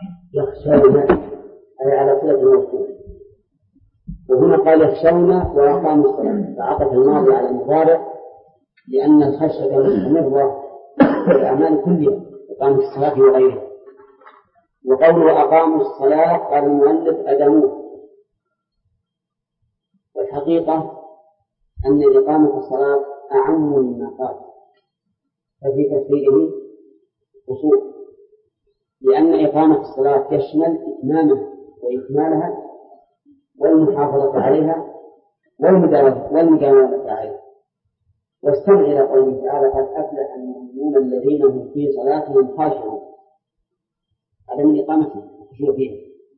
يخشون أي على صلة الموصول، وهنا قال يخشون وأقاموا الصلاة فعطف الماضي على المضارع لأن الخشية مستمرة في الأعمال كلها إقامة الصلاة وغيرها. وقوله أقاموا الصلاة قال المؤلف أدموه، والحقيقة أن إقامة الصلاة أعم مما قال، ففي تفسيره أصول، لأن إقامة الصلاة تشمل إتمامها وإكمالها والمحافظة عليها والمداومة عليها. واستمع إلى قوله تعالى قد أفلح المؤمنون الذين هم في صلاتهم خاشعون، هذا من إقامتهم الخشوع فيها.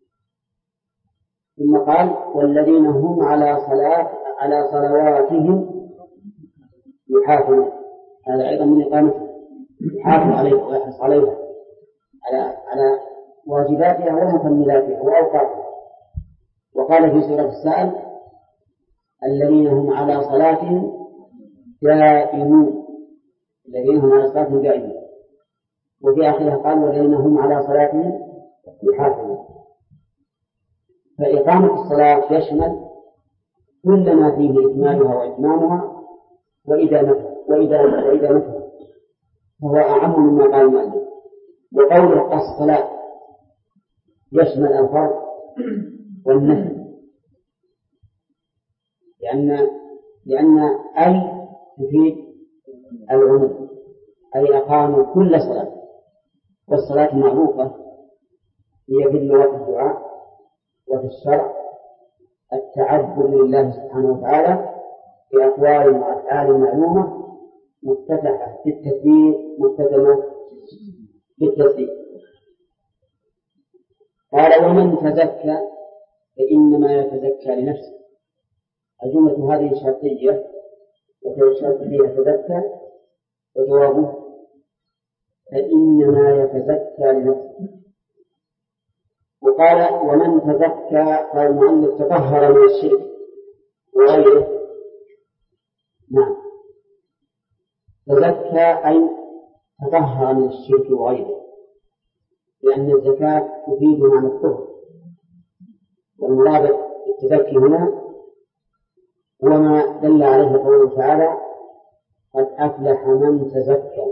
ثم قال والذين هم على صلواتهم يحافظون، هذا أيضا من إقامتهم، يحافظ عليها ويحرص عليها على واجباتها ومكملاتها وأوقاتها. وقال في سورة السائل الذين هم على صلاتهم دائمون، الذين هم على صلاتهم دائمون. وفي آخرها قال والذين هم على صلاتهم يحافظون. فإقامة الصلاة يشمل كل ما فيه إكمالها وإتمامها وإدامتها، فهو أعم مما قال المؤلف. وقوله الصلاة يشمل الفرض والنفل، لأن أي تفيد العموم، أي أقاموا كل صلاة. والصلاة معروفة هي في اللغة الدعاء، وفي الشرع التعبد لله سبحانه وتعالى بأقوال وأفعال معلومة مفتتحة بالتكبير مختتمة بالتسبيح. قال ومن تزكى فإنما يتزكى لنفسه. الجملة هذه شرطية وفي الشرط فيها تزكى، وجوابه فإنما يتزكى لنفسه. وقال ومن تزكى قال المؤلف تطهر من الشرك وغيره. نعم، تزكى أي تطهر من الشرك وغيره، لأن الزكاة تفيد معنى الطهر، والمراد التزكي هنا هو ما دل عليه قوله تعالى قد أفلح من تزكى،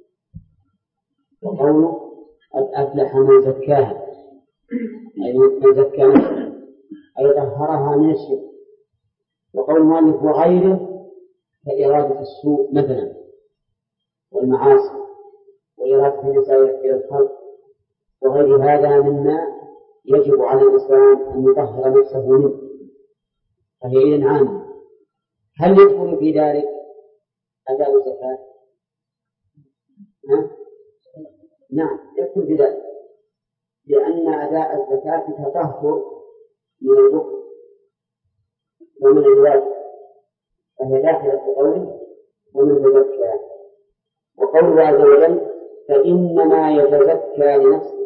وقوله قد أفلح من زكاها أي من زكى نفسه أي طهرها من الشرك. وقول المؤلف وغيره كإرادة السوء مثلا والمعاصي وإرادة النساء إلى الخلق وغير هذا مما يجب على الإنسان أن يطهر نفسه منه، فهي إذن عامة. هل يدخل في ذلك أداء الزكاة؟ نعم يدخل في ذلك، لأن أداء الزكاة تطهر من البخل ومن الواجب، فهي داخلة في قوله ومن تزكى. وقوله عز وجل فإنما يتزكى لنفسه،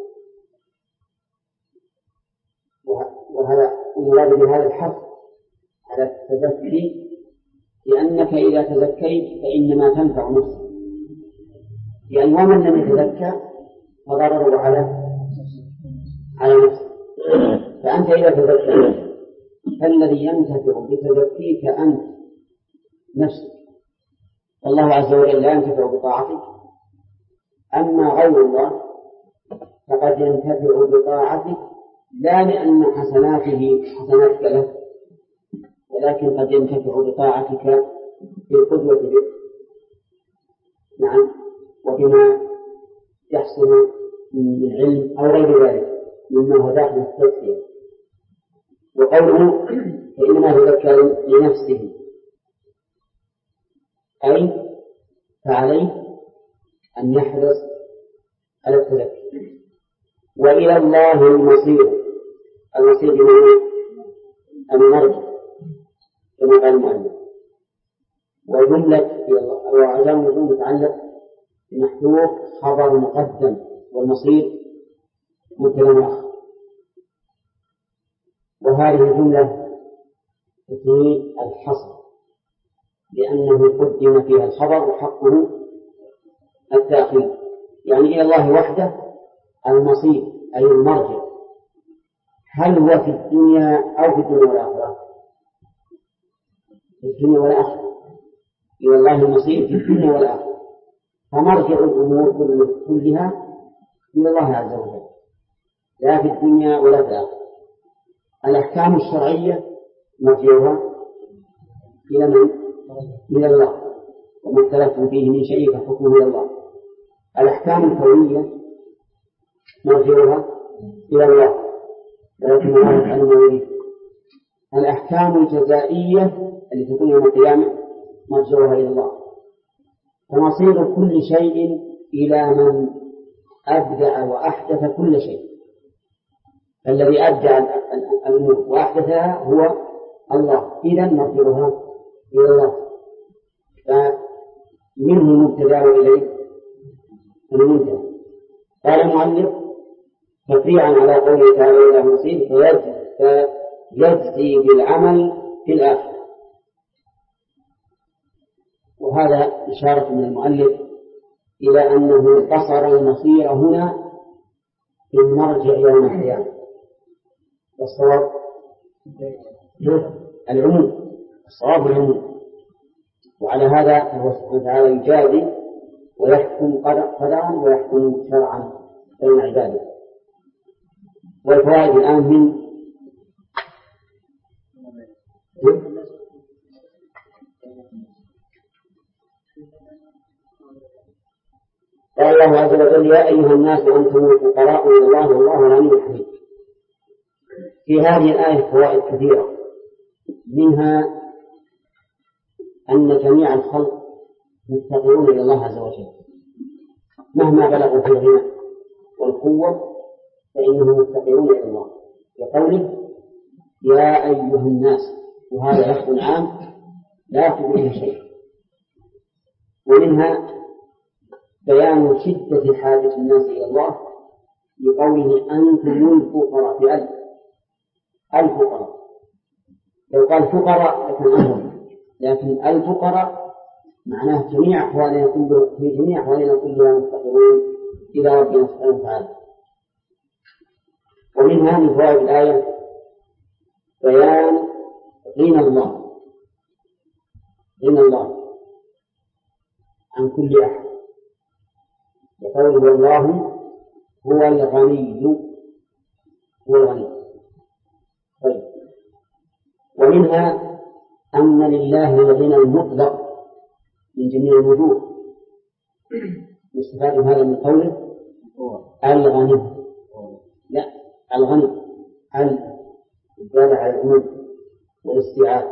وهذا المراد بهذا الحث على التزكي، لأنك إذا تزكيت فإنما تنفع نفسك، يعني ومن لم يتزكى فضرره على نفسه. فأنت إذا تزكيت فالذي ينتفع بتزكيك أنت نفسك، الله عز وجل لا ينتفع بطاعتك. أما غير الله فقد ينتفع بطاعتك لا لأن حسناتك له، ولكن قد ينتفع بطاعتك بالقدوة به، نعم، وبما يحصل من علم أو غير ذلك مما هو داخل التزكية. وقوله فإنما يتزكى لنفسه أي فعليه أن يحرص على التزكي. وإلى الله المصير بمعنى المرجع كما قال المؤلف. وجملة وعدم وجود متعلق بمحذوف خبر مقدم، والمصير مبتدأ مؤخر. وهذه الجملة تفيد الحصر لأنه قدم فيها الخبر وحقه التأخير، يعني إلى الله وحده المصير أي المرجع هل هو في الدنيا أو في الدنيا والآخرة؟ في الدنيا والآخرة، إلى الله المصير في الدنيا والآخرة، فمرجع الأمور كلها إلى الله عز وجل لا في الدنيا ولا في الآخرة. الأحكام الشرعية مرجعها إلى من؟ إلى الله، وما اختلفتم فيه من شيء فحكمه إلى الله. الأحكام الكونية مرجعها إلى الله ولكن الله يفعل ما يريد. الأحكام الجزائية التي تكون يوم القيامة مرجعها إلى الله. فمصير كل شيء إلى من أبدع وأحدث كل شيء. الذي أبدع الأمور وأحدثها هو الله، إذن مرجعها إلى الله. فمنه المبتدأ وإليه المنتهى. قال المؤلف تفريعا على قوله تعالى إلى المصير فيجزي بالعمل في الآخرة. وهذا إشارة من المؤلف إلى أنه قصر المصير هنا في المرجع يوم القيامة، والصواب العموم، الصواب العموم. وعلى هذا فهو سبحانه وتعالى يجازي ويحكم قدرا ويحكم شرعا بين عباده. والفوائد الآن من قال الله عز وجل يا أيها الناس أنتم الفقراء إلى الله والله الغني الحميد. في هذه الآية فوائد كثيرة، منها أن جميع الخلق مفتقرون إلى الله عز وجل مهما بلغوا في الغنى والقوة فإنهم مفتقرون إلى الله. وقوله يا أيها الناس، وهذا لفظ عام لا يأخذ به شيء. ومنها بيان شدة حاجة الناس إلى الله بقوله أنتم الفقراء في الفقراء. لو قال فقراء لكن أمر، لكن الفقراء معناه جميع أحوالنا في جميع أحوالنا كلها مفتقرون إلى ربنا سبحانه وتعالى. ومنها من فوائد الآية بيان غنى الله عن كل أحد، وقوله والله هو الغني. طيب. ومنها أن لله الغنى المطلق من جميع الوجوه، يستفاد هذا من قوله الغني. لا، الغني الدالة على العموم والاستيعاب.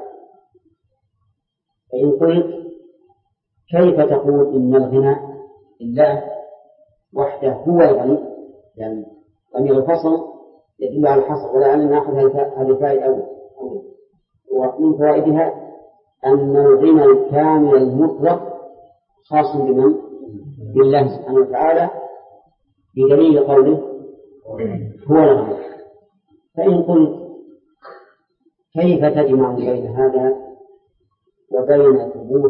فإن قلت كيف تقول إن الغنى لله وحده هو الغني، يعني ضمير الفصل يدل على الحصر، ولعلنا نأخذ هذه الفائدة أول. ومن فوائدها أن الغنى الكامل المطلق خاص بمن؟ بالله سبحانه وتعالى، بدليل قوله هو الغني. فإن قلت كيف تجمع بين هذا وبين ثبوت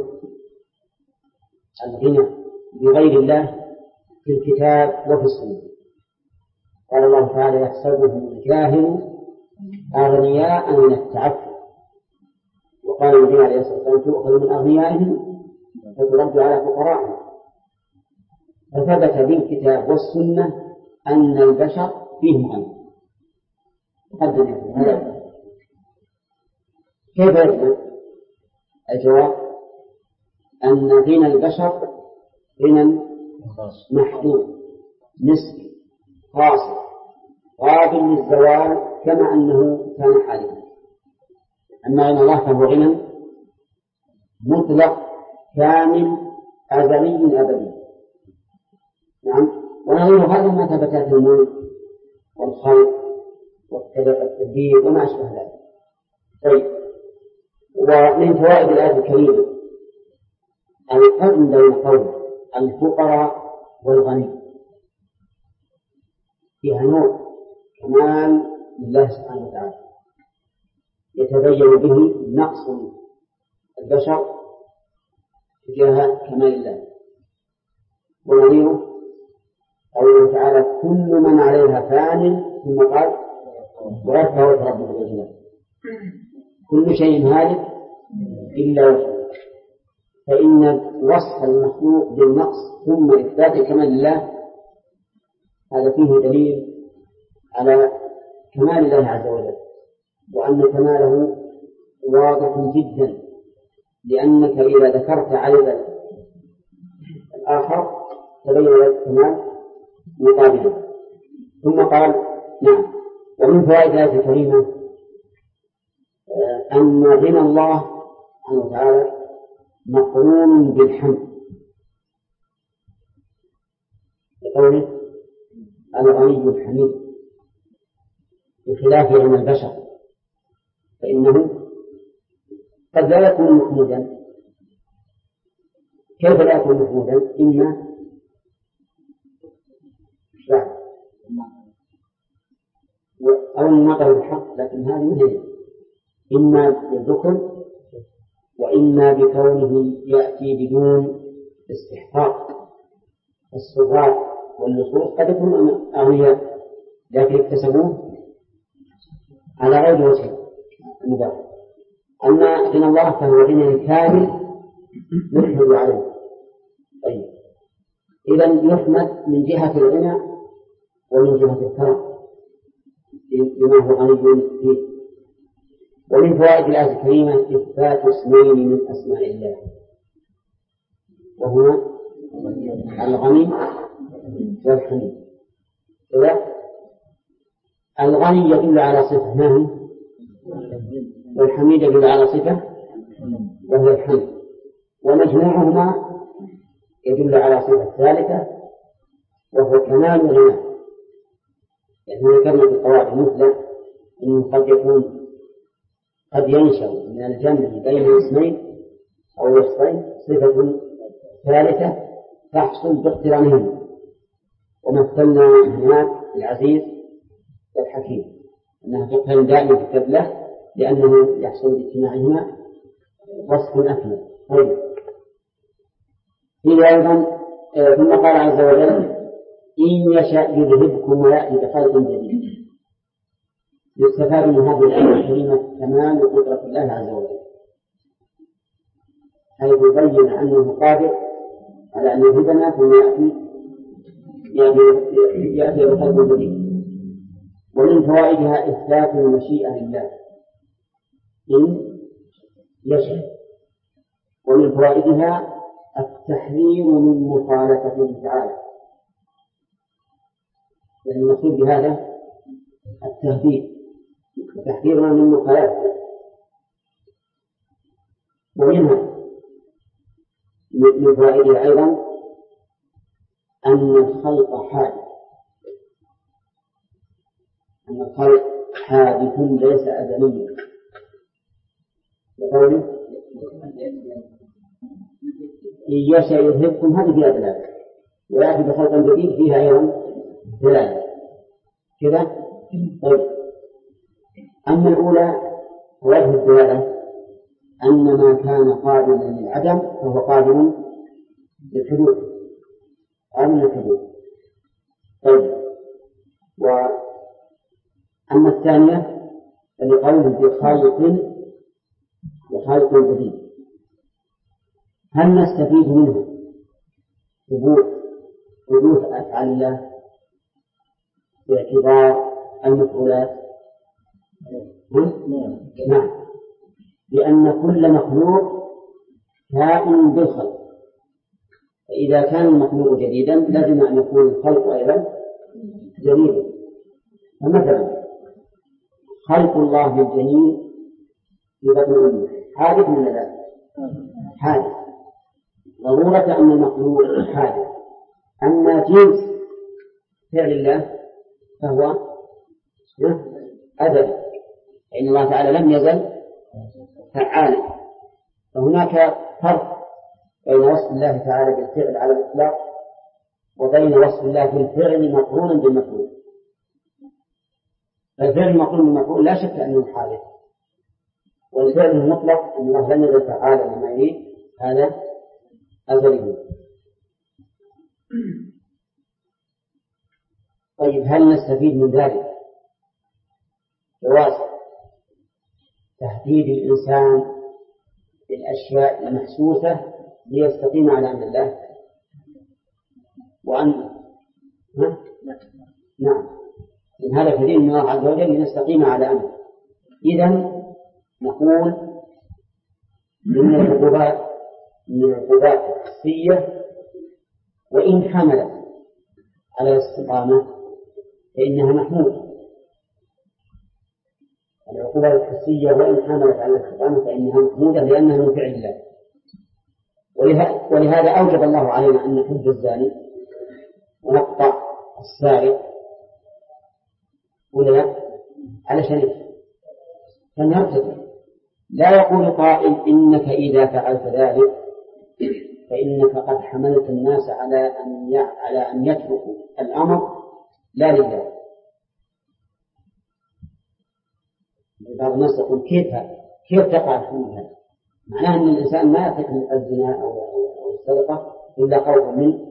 الغنى بغير الله في الكتاب وفي السنة؟ قال الله تعالى يحسبهم الجاهل أغنياء من التعفف. وقال النبي عليه الصلاة والسلام تؤخذ من أغنيائهم وترد على فقرائهم. فثبت بالكتاب والسنة أن البشر فيهم غنى. كيف يثبت؟ الجواب أن غنى البشر غنى محدود نسبي خاص قابل للزوال كما أنه كان حاليا. أما أن الله فهو غنى مطلق كامل أزلي أبدي. نعم. ونظير هذا ما ثبتت الملك والخلق والتدبير وما أشبه ذلك. طيب. ومن فوائد الآية الكريمة القرن بين قول الفقراء والغني فيها نوع كمال لله سبحانه وتعالى يتبين به نقص البشر تجاه كمال الله. ونظيره قوله تعالى كل من عليها فان ثم قال ويبقى وجه ربك ذو الجلال. كل شيء هالك إلا وجهه. فإن وصف المخلوق بالنقص ثم إثبات الكمال لله هذا فيه دليل على كمال الله عز وجل، وأن كماله واضح جدا، لأنك إذا ذكرت عيبا الآخر تبين لك كمال مقابله. ثم قال نعم. ومن فوائد الآية الكريمة أن غنى الله سبحانه وتعالى مقرون بالحمد، بقوله الغني الحميد، بخلاف عن البشر فإنه قد لا يكون محمودا. كيف لا يكون محمودا؟ إما أو النطق بالحق، لكن هذه مهمة، إما بالذكر وإما بكونه يأتي بدون استحقاق. السراء واللصوص قد يكونون أغنياء لكن اكتسبوه على غير وجه المباح. أما غنى الله فهو غنى كامل يحمد عليه. طيب، إذن يحمد من جهة الغنى ومن جهة الكرم لما هو غني فيه. ومن فوائد الآية الكريمة إثبات اسمين من أسماء الله، وهما الغني والحميد. إذا الغني يدل على صفة ما هي، والحميد يدل على صفة وهي الحمد، ومجموعهما يدل على صفة ثالثة وهو كمال الغنى. يعني ذكرنا في القواعد المثلى أنه قد ينشأ من الجمع بين اسمين أو وصفين صفة ثالثة تحصل باقترانهما، ومثلنا هناك العزيز والحكيم أنها تقترن دائما في التبلة لأنه يحصل باجتماعهما وصف أكمل. طيب، هي أيضا ثم قال عز وجل إن يشاء يذهبكم ويأتي بخلق جديد. يستفاد من هذه الآية الكريمة كمال قدرة الله عز وجل، حيث يبين أنه قادر على أن يهدنا ثم يأتي بخلق جديد. ومن فوائدها إثبات المشيئة لله إن يشاء. ومن فوائدها التحذير من مخالفته تعالى، يعني المقصود بهذا تحذيرنا من مخالفته. ومنها من فوائدها أيضا أن الخلق حادث ليس أزليا، بقوله إن يشاء يذهبكم، هذه فيها دلالة، ويأتي بخلق جديد فيها أيضا دلالة كذا. طيب، أما الأولى وجه الدلالة أن ما كان قابلا للعدم فهو قابل للحدوث. طيب، وأما الثانية فلقوله بخالق جديد، هل نستفيد منه حدوث أفعال الله باعتبار المفعولات؟ نعم، لأن كل مخلوق كائن بالخلق، فإذا كان المخلوق جديدا لازم أن يكون الخلق أيضا جديدا. فمثلا خلق الله للجنين في بطن أمه حادث من ذلك، حادث ضرورة أن المخلوق حادث. أما جنس فعل الله فهو أزل، إن الله تعالى لم يزل فعالا. فهناك فرق بين وصف الله تعالى بالفعل على الإطلاق وبين وصف الله بالفعل مقرونا بالمفعول. الفعل مقرون بالمفعول لا شك أنه حادث، والفعل المطلق أن الله لم يزل فعالا لما يريد هذا أزلي. طيب هل نستفيد من ذلك جواز تهديد الإنسان بالأشياء المحسوسة ليستقيم على أمر الله وأن نعم إن هذا دليل من الله عز وجل لنستقيم على أمره. إذن نقول من العقوبات الحسية وإن حملت على الاستقامة فإنها محمودة. العقوبات الحسية وإن حملت على الاستقامة فإنها محمودة لأنها من فعل الله. ولهذا أوجب الله علينا أن نحج الزاني ونقطع السارق ولا على شريك فنرتدي. لا يقول قائل إنك إذا فعلت ذلك فإنك قد حملت الناس على أن يتركوا الأمر لا لله. بعض الناس يقول كيف تقع الحمل هذا؟ معناه أن الإنسان ما يترك الزنا أو السرقة إلا خوفا من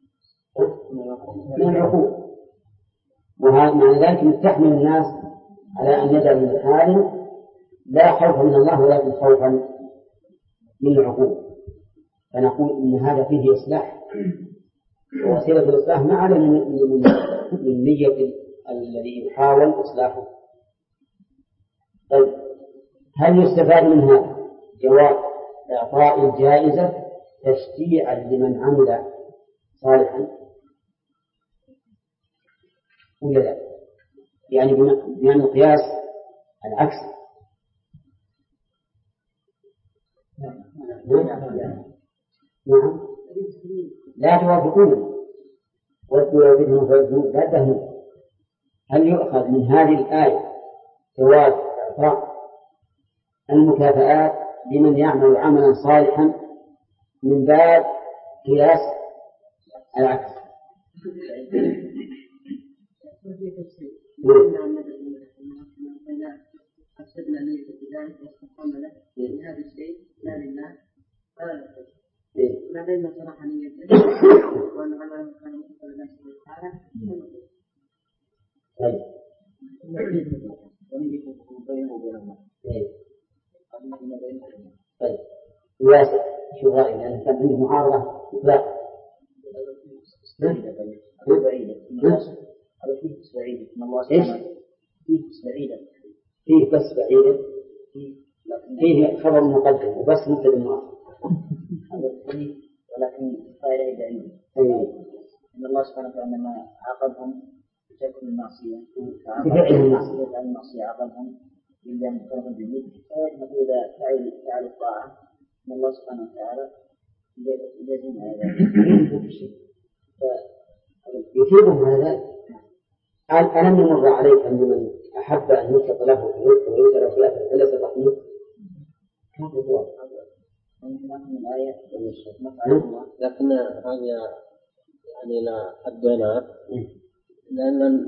العقوبة. ومعنى ذلك تحمل الناس على أن يجعل من حال لا خوفا من الله ولكن خوفا من العقوبة. فنقول إن هذا فيه إصلاح، ووسيلة الإصلاح ما على من نية الذي يحاول إصلاحه. طيب هل يستفاد من هذا جواز إعطاء الجائزة تشجيعا لمن عمل صالحا ولا لا؟ يعني بمعنى القياس العكس. نعم لا توافقون وتوافقون فيزنون لا تهنون. هل يؤخذ من هذه الآية جواز إعطاء المكافآت لمن يعمل عملا صالحا من باب قياس العكس؟ حسبنا نية بذلك واستقام له لهذا الشيء لا لله ما بين صراحة نيته وأن عمله كان مقبل الله سبحانه وتعالى. طيب واسع شو رأيك؟ لأن كان عنده معارضة إطلاق بعيدة هذا فيه بس بعيدة من الله سبحانه فيه بس بعيدة فيه بس بعيدة فيه خبر مقدم وبس مبتدأ مؤخر ولكن الفائدة بعيدة. إن الله سبحانه وتعالى لما عاقبهم بترك المعصية بفعل المعصية عاقبهم إلا مقرهم بالجد. إذا فعل الطاعة من الله سبحانه وتعالى يجزم على ذلك يثيبهم على ذلك. ألم يمر عليك أن من أحب أن يسقط له في الرزق ويسأل في الآخرة فليس الرحمن هذا هو لكن هذا يعني لا أدنى لأن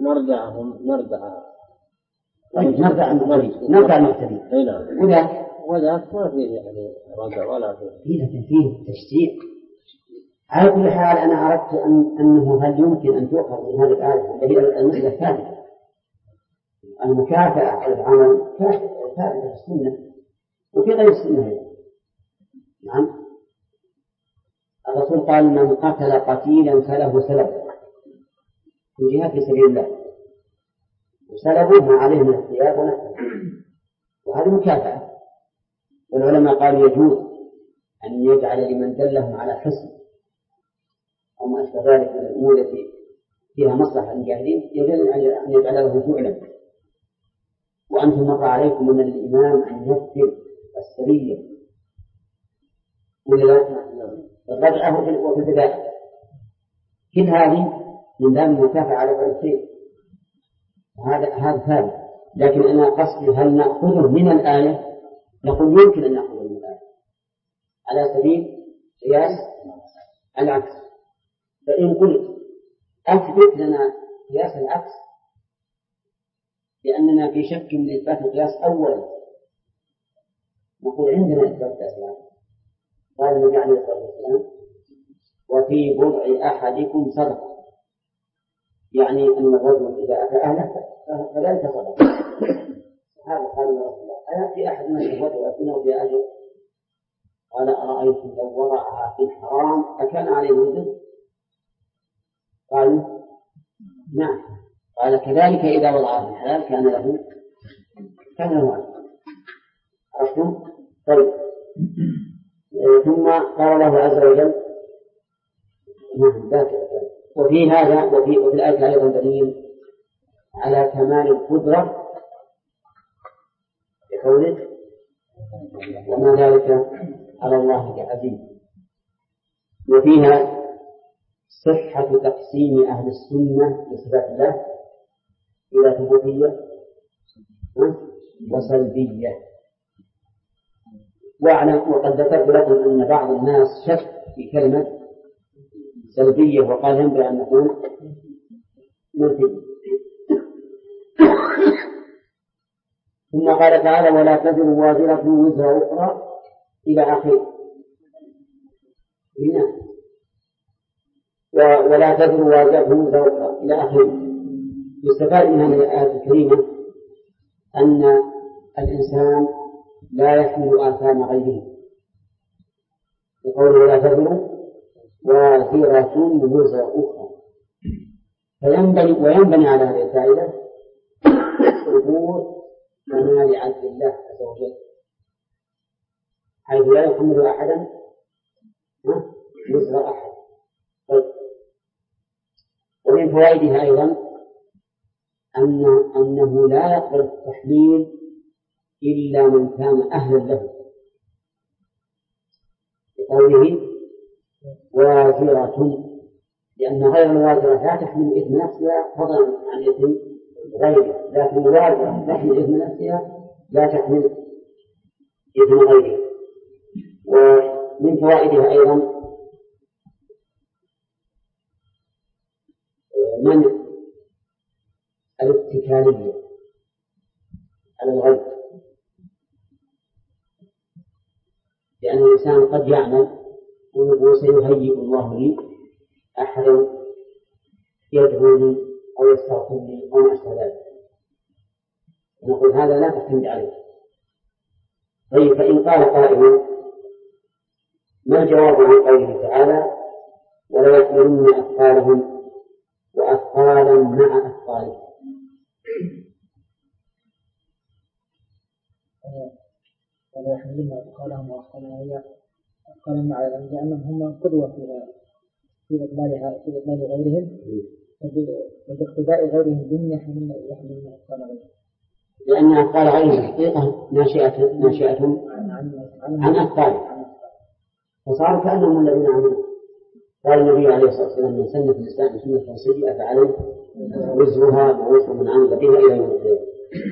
نرجع المعتدين وذاك ما فيه يعني رجع ولا فيه تشجيع. على كل حال أنا أردت أنه هل يمكن أن تؤخذ من هذه الآية وهي المسألة الثالثة المكافأة على العمل ثابتة في السنة وفي غير السنة. نعم الرسول قال من قتل قتيلا فله سلب من جهة في سبيل الله وسلبه ما عليه من الثياب ونحوه وهذه مكافأة. والعلماء قالوا يجوز أن يجعل لمن دلهم على حسن أو ما أشبه ذلك من الأمور التي فيها مصلحة للجاهلين يجوز أن يجعل له فعلا. وأنتم مر عليكم أن الإمام أن يكتب السرية ولا الرجعة وفي البداية كل هذه من باب المكافأة على فعل الخير. هذا ثابت. لكن أنا قصدي هل نأخذه من الآية؟ نقول يمكن أن نأخذه من الآية على سبيل قياس العكس. فإن قلت أثبت لنا قياس العكس لأننا في شك من إثبات القياس أولا نقول عندنا إثبات قياس العكس. قال النبي عليه الصلاة والسلام وفي بضع أحدكم صدقة يعني أن الرجل إذا أتى أهله فذلك صدقة. هذا قال رسول الله أيأتي أحد من الرجل ويكون في أجر؟ قال أرأيت لو وضعها في الحرام أكان عليه وزر؟ قالوا نعم. قال كذلك إذا وضعها في الحلال كان له أجر. عرفتم؟ طيب. ثم قال الله عز وجل وفي هذا وفي الآية أيضا دليل على كمال القدرة بقوله وما ذلك على الله بعزيز. وفيها صحة تقسيم أهل السنة لصفات الله إلى ثبوتية وسلبية. واعلم وقد ذكرت لكم أن بعض الناس شك في كلمة سلبية وقال ينبغي أن نقول منفي. ثم قال تعالى ولا تزر وازرة وزر أخرى إلى آخره. ولا تزر وازرة وزر أخرى إلى آخره. يستفاد من هذه الآية الكريمة أن الإنسان لا يحمل آثام غيره. يقول ولا تزر وازرة وزر أخرى. وينبني على هذه الفائدة ثبوت كمال عدل الله عز وجل حيث لا يحمل أحدا وزر أحد. ومن فوائدها أيضا أنه لا يقبل التحميل إلا من كان أهلا له بقوله وازرة، لأن غير الوازرة لا تحمل إثم نفسها فضلا عن إثم غيرها، لكن الوازرة تحمل إثم نفسها لا تحمل إثم غيرها. ومن فوائدها أيضا منع الاتكالية على الغير، لأن الإنسان قد يعمل وسيهيئ الله لي أحدا يدعوني أو يستغفرني أو ما أشبه ذلك، نقول هذا لا تعتمد عليه. طيب فإن قال قائل ما الجواب عن قوله تعالى ولا يحملن أثقالهم وأثقالا مع أثقالهم؟ ولا يحملن أثقالهم وأثقالا مع لأنهم هم قدوة في إكمال غيرهم وباقتداء غيرهم بهم يحملن أثقال غيرهم، لأن أثقال غيرهم حقيقة ناشئة عن أثقالهم، فصار كأنهم الذين عملوا. قال النبي عليه الصلاة والسلام من سن في الإسلام سنة سيئة فعليه وزرها ووزر من عمل بها إلى يوم القيامة.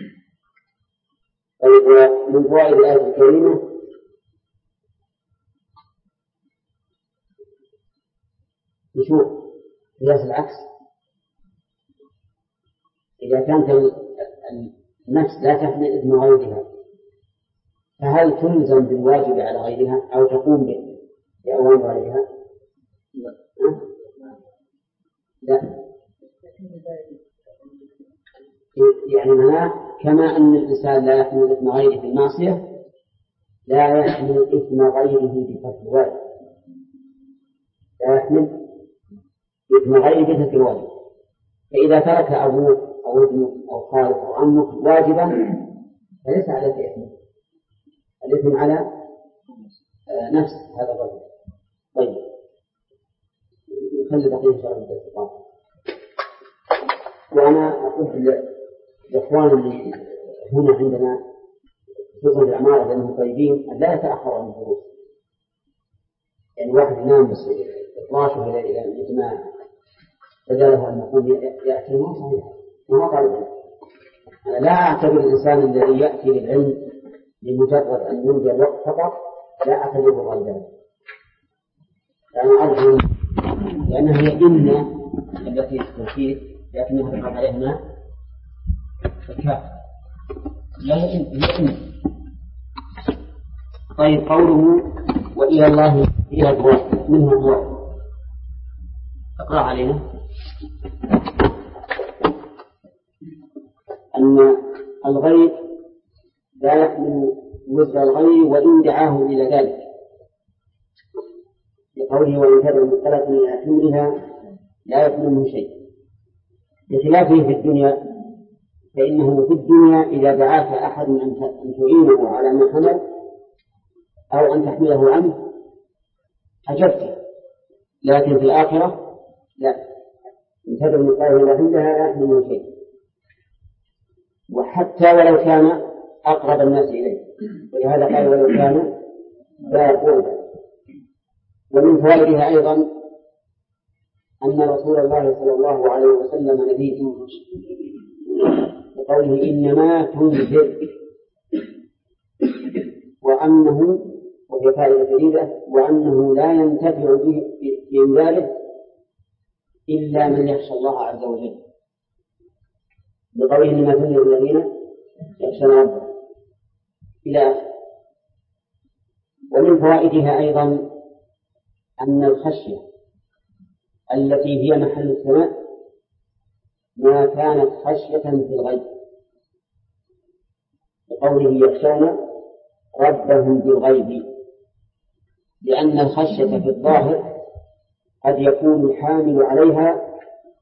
من فوائد الآية الكريمة نشوف قياس العكس. إذا كانت النفس لا تحمل إثم غيرها فهل تلزم بالواجب على غيرها أو تقوم بأوامر غيرها؟ لا. يعني معناه كما أن الإنسان لا يحمل إثم غيره في المعصية لا يحمل إثم غيره بترك الواجب، لا يحمل إثم غيره بترك الواجب. فإذا ترك أبوه أو ابنه أو خالك أو عمك واجبا فليس عليك إثم، الإثم على نفس هذا الرجل. طيب خلي بقية شرط الاستقامة. وأنا أقول لإخوان اللي هنا عندنا خصوصا العمارة لأنهم طيبين أن لا يتأخروا عن الدروس. يعني واحد ينام بس 12 إلى الإجماع فجاله أن يقول يأتي ما صحيح ما طالب. أنا لا أعتبر الإنسان الذي يأتي للعلم لمجرد أن يمضي الوقت فقط لا أعتبره غلبان. أنا أرجو لأنها هي إن التي تستفيد لكنها تقع عليها فكاف لا هي إن. طيب قوله وإلى الله فيها أبواب منه أبواب اقرأ علينا. أن الغير لا يحمل وزر الغير وإن دعاه إلى ذلك، لقوله وإن كان مثقلة إلى حملها لا يحمله شيء، بخلافه في الدنيا، فإنه في الدنيا إذا دعاك أحد أن تعينه على ما حمل أو أن تحمله عنه أجبته، لكن في الآخرة لا، إن تدعو مثقلة إلى حملها لا يحمله شيء، وحتى ولو كان أقرب الناس إليه، ولهذا قال ولو كان لا قربى. ومن فوائدها أيضا أن رسول الله صلى الله عليه وسلم نبي بقوله إنما تنذر، وأنه، وهي فائدة جديدة، وأنه لا ينتفع بإنذاره إلا من يخشى الله عز وجل، بقوله إنما تنذر الذين يخشون ربهم إلى آخره. ومن فوائدها أيضا أن الخشية التي هي محل الثناء ما كانت خشية في الغيب، بقوله يخشون ربهم بالغيب، لأن الخشية في الظاهر قد يكون الحامل عليها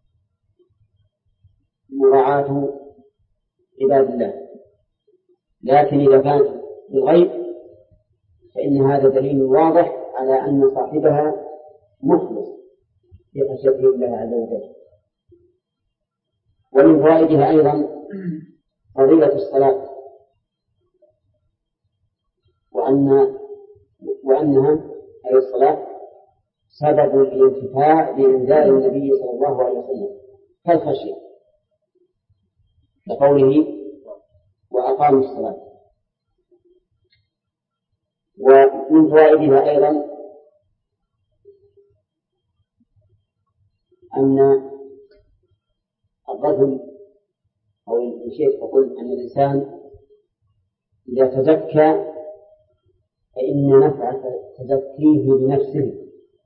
مراعاة عباد الله، لكن إذا كانت في الغيب فإن هذا دليل واضح على أن صاحبها مخلص في خشيته الله عز وجل. ومن فوائدها أيضا فضيلة الصلاة، وأنها أي الصلاة سبب الانتفاع بإنزال النبي صلى الله عليه وسلم كالخشية، لقوله وأقاموا الصلاة. ومن فوائدها أيضا أن الرجل أو إن شئت فقل أن الإنسان إذا تزكى فإن نفع تزكيه بنفسه،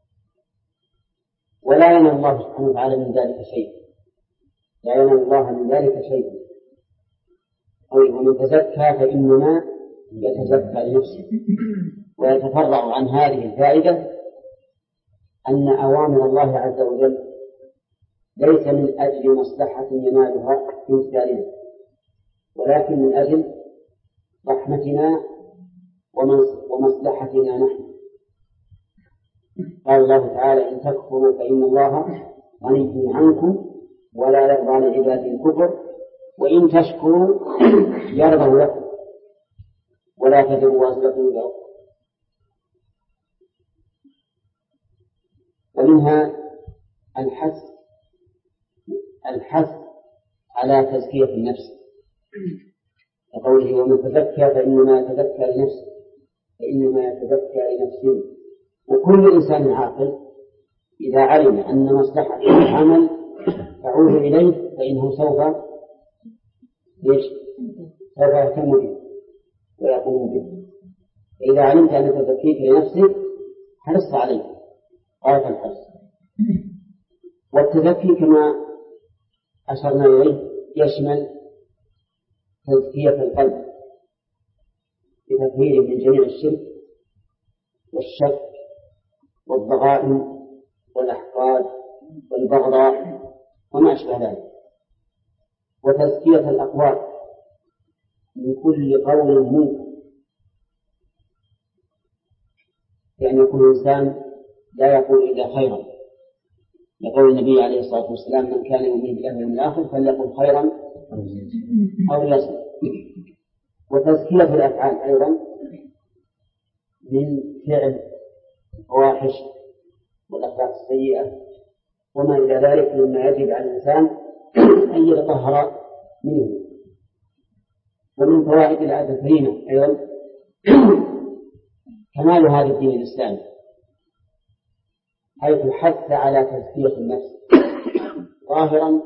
ولا ينال الله سبحانه وتعالى من ذلك شيء، لا ينال الله من ذلك شيء. ومن تزكى فإنما يتزكى لنفسه. ويتفرع عن هذه الفائدة أن أوامر الله عز وجل ليس من أجل مصلحة ينالها بامتثالنا، ولكن من أجل رحمتنا ومصلحتنا نحن. قال الله تعالى إن تكفروا فإن الله غني عنكم ولا يرضى لعباده الكفر وإن تشكروا يرضه لكم ولا تزر وازرة وزر أخرى. ومنها الحث على تزكية النفس، وقوله ومن تزكى فإنما يتزكى لنفسه لنفسه. وكل إنسان عاقل إذا علم أن مصلحة العمل تعود إليه فإنه سوف يهتم به ويقوم به. إذا علمت أن تزكيك لنفسك حرصت عليه غاية الحرص. والتزكي كما أشرنا إليه يشمل تزكية القلب بتطهيره من جميع الشرك والشك والضغائن والأحقاد والبغضاء وما أشبه ذلك، وتزكية الأقوال من كل قول منكر، يعني يكون الإنسان لا يقول إلا خيرا، يقول النبي عليه الصلاة والسلام من كان يؤمن بالله واليوم الآخر فليقل خيرا أو ليصمت. وتزكية الأفعال أيضا من فعل الفواحش والأخلاق السيئة وما إلى ذلك مما يجب على الإنسان أن يتطهر منه. ومن فوائد الآية الكريمة أيضا كمال هذا الدين الإسلامي، حيث حث على تزكية النفس ظاهرا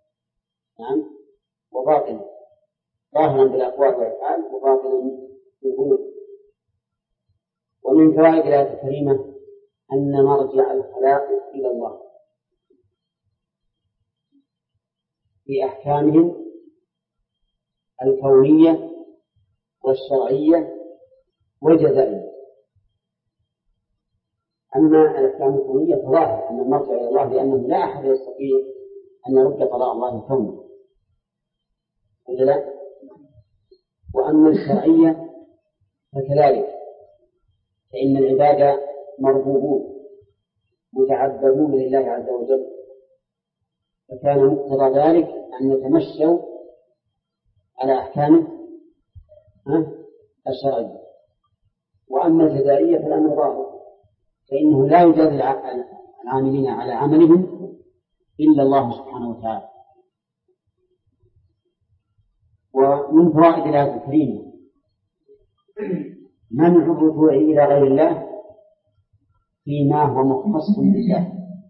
وباطنا، ظاهرا بالأقوال والأفعال وباطنا بالقلوب. ومن فوائد الآية الكريمة أن مرجع الخلائق إلى الله في أحكامهم الكونية والشرعية والجزائية. أما الأحكام الكونية فظاهر أن المرجع إلى الله، لأنه لا أحد يستطيع أن يرد قضاء الله الكوني، ولا؟ وأما الشرعية فكذلك، فإن العباد مرغوبون متعبدون لله عز وجل، فكان مقتضى ذلك أن يتمشوا على أحكامه الشرعية. وأما الجزائية فالأمر ظاهر، فإنه لا يجازي العاملين على عملهم إلا الله سبحانه وتعالى. ومن فوائد الآية الكريمة منع الرجوع إلى غير الله فيما هو مختص بالله،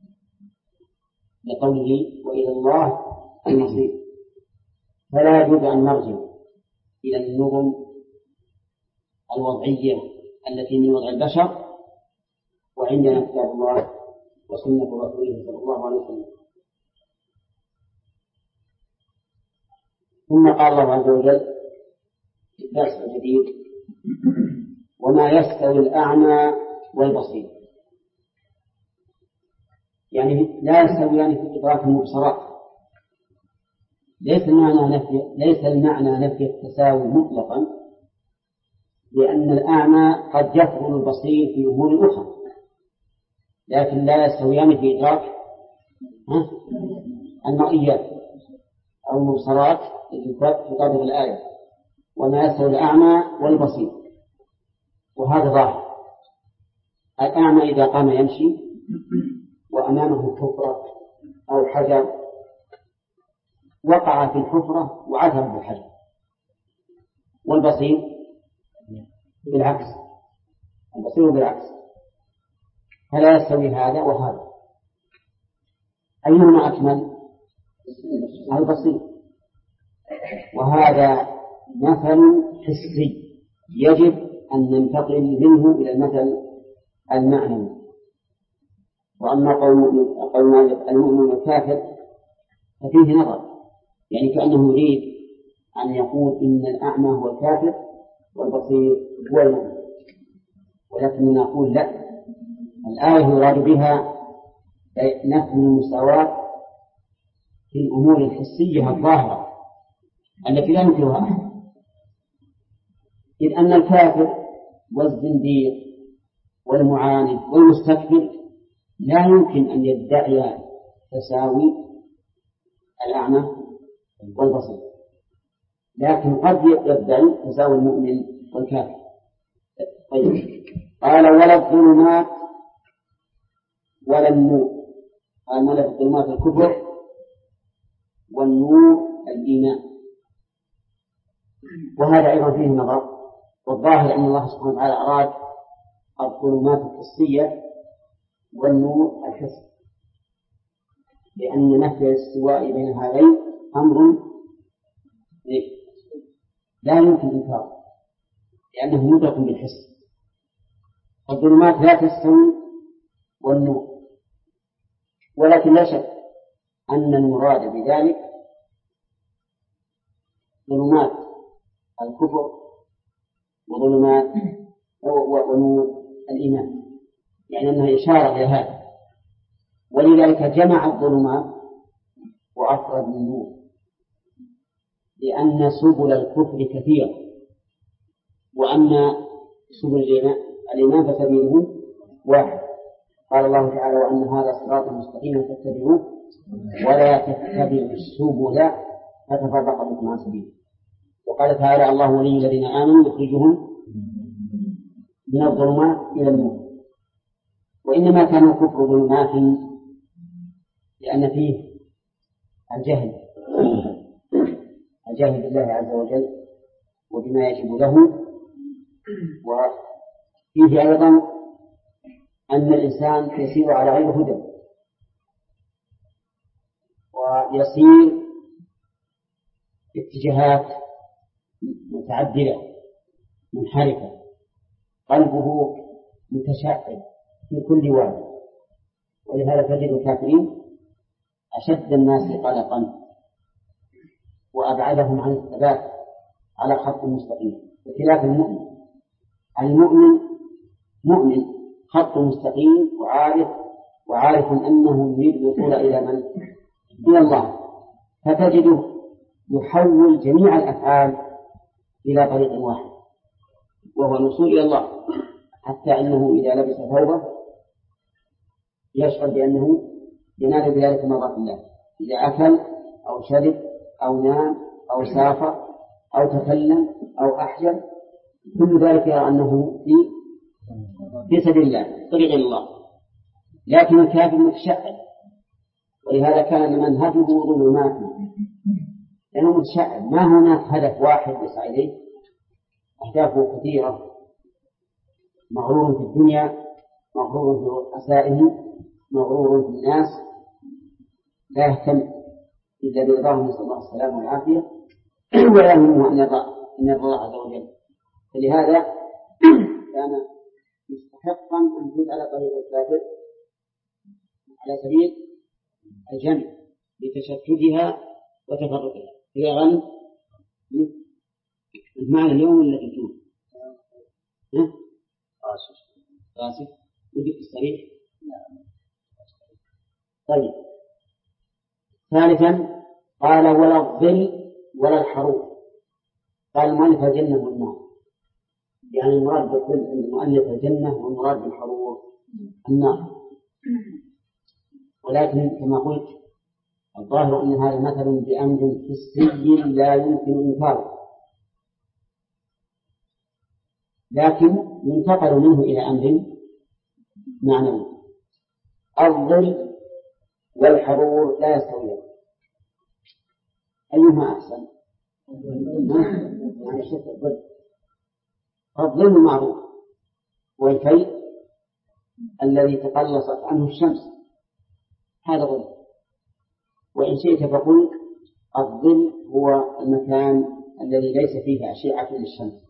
لقوله وإلى الله المصير، فلا يجوز أن نرجع إلى النظم الوضعية التي من وضع البشر وعندنا كتاب الله وسنة رسوله صلى الله عليه وسلم. ثم قال الله عز وجل في الدرس الجديد وما يستوي الأعمى والبصير، يعني لا يستويان في إدراك المبصرات. ليس المعنى نفي التساوي مطلقا، لأن الأعمى قد يفضل البصير في أمور أخرى، لكن لا يستويان في إدراك المرئيات أو المبصرات في طابق الآية وما يستوي الأعمى والبصير. وهذا ظاهر. الأعمى إذا قام يمشي وأمامه حفرة أو حجر وقع في الحفرة وعثر بالحجر، والبصير بالعكس، البصير بالعكس، فلا يستوي هذا وهذا. أيهما أكمل؟ البصير. وهذا مثل حسي يجب أن ننتقل منه إلى المثل المعنوي. وأما قول المؤمن الكافر ففيه نظر، يعني كأنه يريد أن يقول إن الأعمى هو الكافر والبصير هو المؤمن، ولكننا نقول لا، الآية يراد بها نفي المساواة في الأمور الحسية الظاهرة التي لا ينكرها أحد، إذ أن الكافر والزنديق والمعاند والمستكبر لا يمكن أن يدعي تساوي الأعمى والبصير، لكن قد يدعي تساوي المؤمن والكافر. طيب. قال ولا الظلمات ولا النور، قال ولا الظلمات الكفر والنور الإيمان. وهذا أيضا فيه نظر، والظاهر أن الله سبحانه وتعالى أراد الظلمات الحسية والنور الحسي، لأن نفي الاستواء بين هذين أمر لا يمكن إنكاره، لأنه مدرك بالحس. الظلمات لا تستوي والنور، ولكن لا شك أن المراد بذلك ظلمات الكفر وظلمات ونور الإيمان، يعني أنها إشارة إلى هذا، ولذلك جمع الظلمات وأفرد النور، لأن سبل الكفر كثيرة، وأما سبل الإيمان فسبيله واحد. قال الله تعالى وأن هذا صراط مستقيما فاتبعوه ولا تتبعوا السبل فتفرق بكم عن سبيله. وقال تعالى الله ولي الذين آمنوا يخرجهم من الظلمات إلى النور. وإنما كان الكفر ظلمات لأن فيه الجهل بالله عز وجل وبما يجب له، وفيه أيضا أن الإنسان يسير على غير هدى ويسير اتجاهات متعددة منحرفة، قلبه متشعب في كل واد. ولهذا تجد الكافرين أشد الناس قلقا وأبعدهم عن الثبات على خط مستقيم، بخلاف المؤمن. المؤمن مؤمن خط مستقيم وعارف أنه يريد الوصول إلى من؟ إلى الله، فتجده يحول جميع الأفعال إلى طريق واحد وهو الوصول إلى الله، حتى أنه إذا لبس ثوبه يشعر بأنه ينال بذلك مرضات الله. إذا أكل أو شرب أو نام أو سافر أو تكلم أو أحجم، كل ذلك يرى أنه في سبيل الله، طريق الله. لكن الكافر متشعب، ولهذا كان منهجه ظلمات، لأنه متشعب، ما هناك هدف واحد يسعى إليه، أهدافه كثيرة، مغرور في الدنيا، مغرور في رؤسائه، مغرور في الناس، لا يهتم إلا برضاه، نسأل الله السلامة والعافية، ولا يهمه أن يرضى الله عز وجل. فلهذا كان مستحقا أن يكون على طريق الكافر على سبيل الجمع لتشتتها وتفرقها. هي غنم معنى اليوم ولا الجمع؟ قاسف ودك الصريح. طيب، ثالثا قال ولا الظل ولا الحروب. قال المؤلف الجنة والنار، يعني المراد بالظل عند المؤلف الجنة والمراد بالحروب النار. ولكن كما قلت الظاهر أن هذا مثل بأمر حسي لا يمكن إنكاره، لكن ينتقل منه إلى أمر معنوي. الظل والحرور لا يستويان، أيهما أحسن؟ يعني شف الظل. الظل معروف والفيء الذي تقلصت عنه الشمس، هذا ظل. وإن شئت فقل الظل هو المكان الذي ليس فيه أشعة للشمس،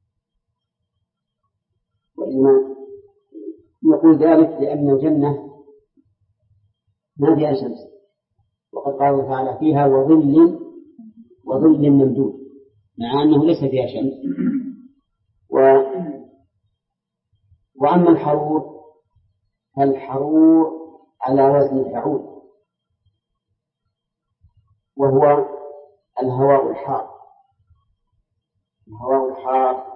وإنما نقول ذلك لأن الجنة ما فيها شمس، وقد قال تعالى فيها وظل ممدود، مع أنه ليس فيها شمس. وأما الحرور فالحرور على وزن فعول، وهو الهواء الحار. الهواء الحار،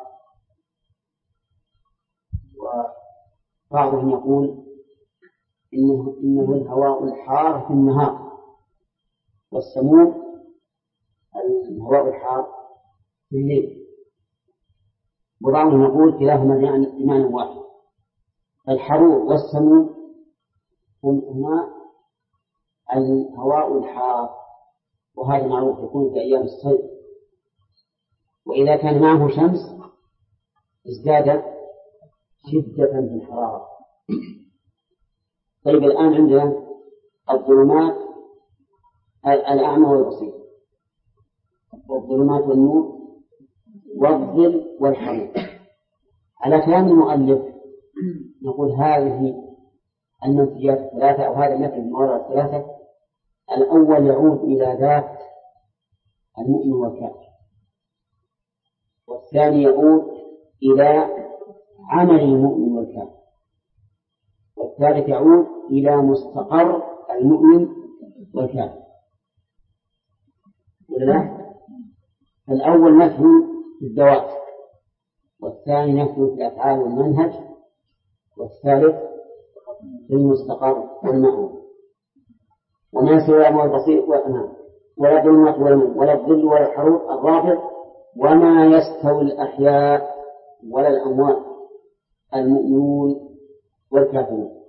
وبعضهم يقول إنه الهواء الحار في النهار، والسموم الهواء الحار في الليل. وبعضهم يقول كلاهما بمعنى واحد. الحرور والسموم هما الهواء الحار، وهذا معروف يكون في أيام الصيف، وإذا كان معه شمس ازداد شدة في الحرارة. طيب، الآن عندنا الظلمات، الأعمى والبصير، والظلمات والنور والظل والحرور. على كلام المؤلف نقول هذه المنفيات الثلاثة، أو هذا النفي المواضع الثلاثة، الأول يعود إلى ذات المؤمن والكافر، والثاني يعود إلى عمل المؤمن والكافر، والثالث يعود إلى مستقر المؤمن والكافر. ولا الأول نفي في الذوات، والثاني نفي في الأفعال والمنهج، والثالث في المستقر والمأمون. وما سوى الأعمى والبصير ولا ظلمات ولا الظل ولا الحرور. الرابع وما يستوي الأحياء ولا الأموات، المؤمنون والكافرون.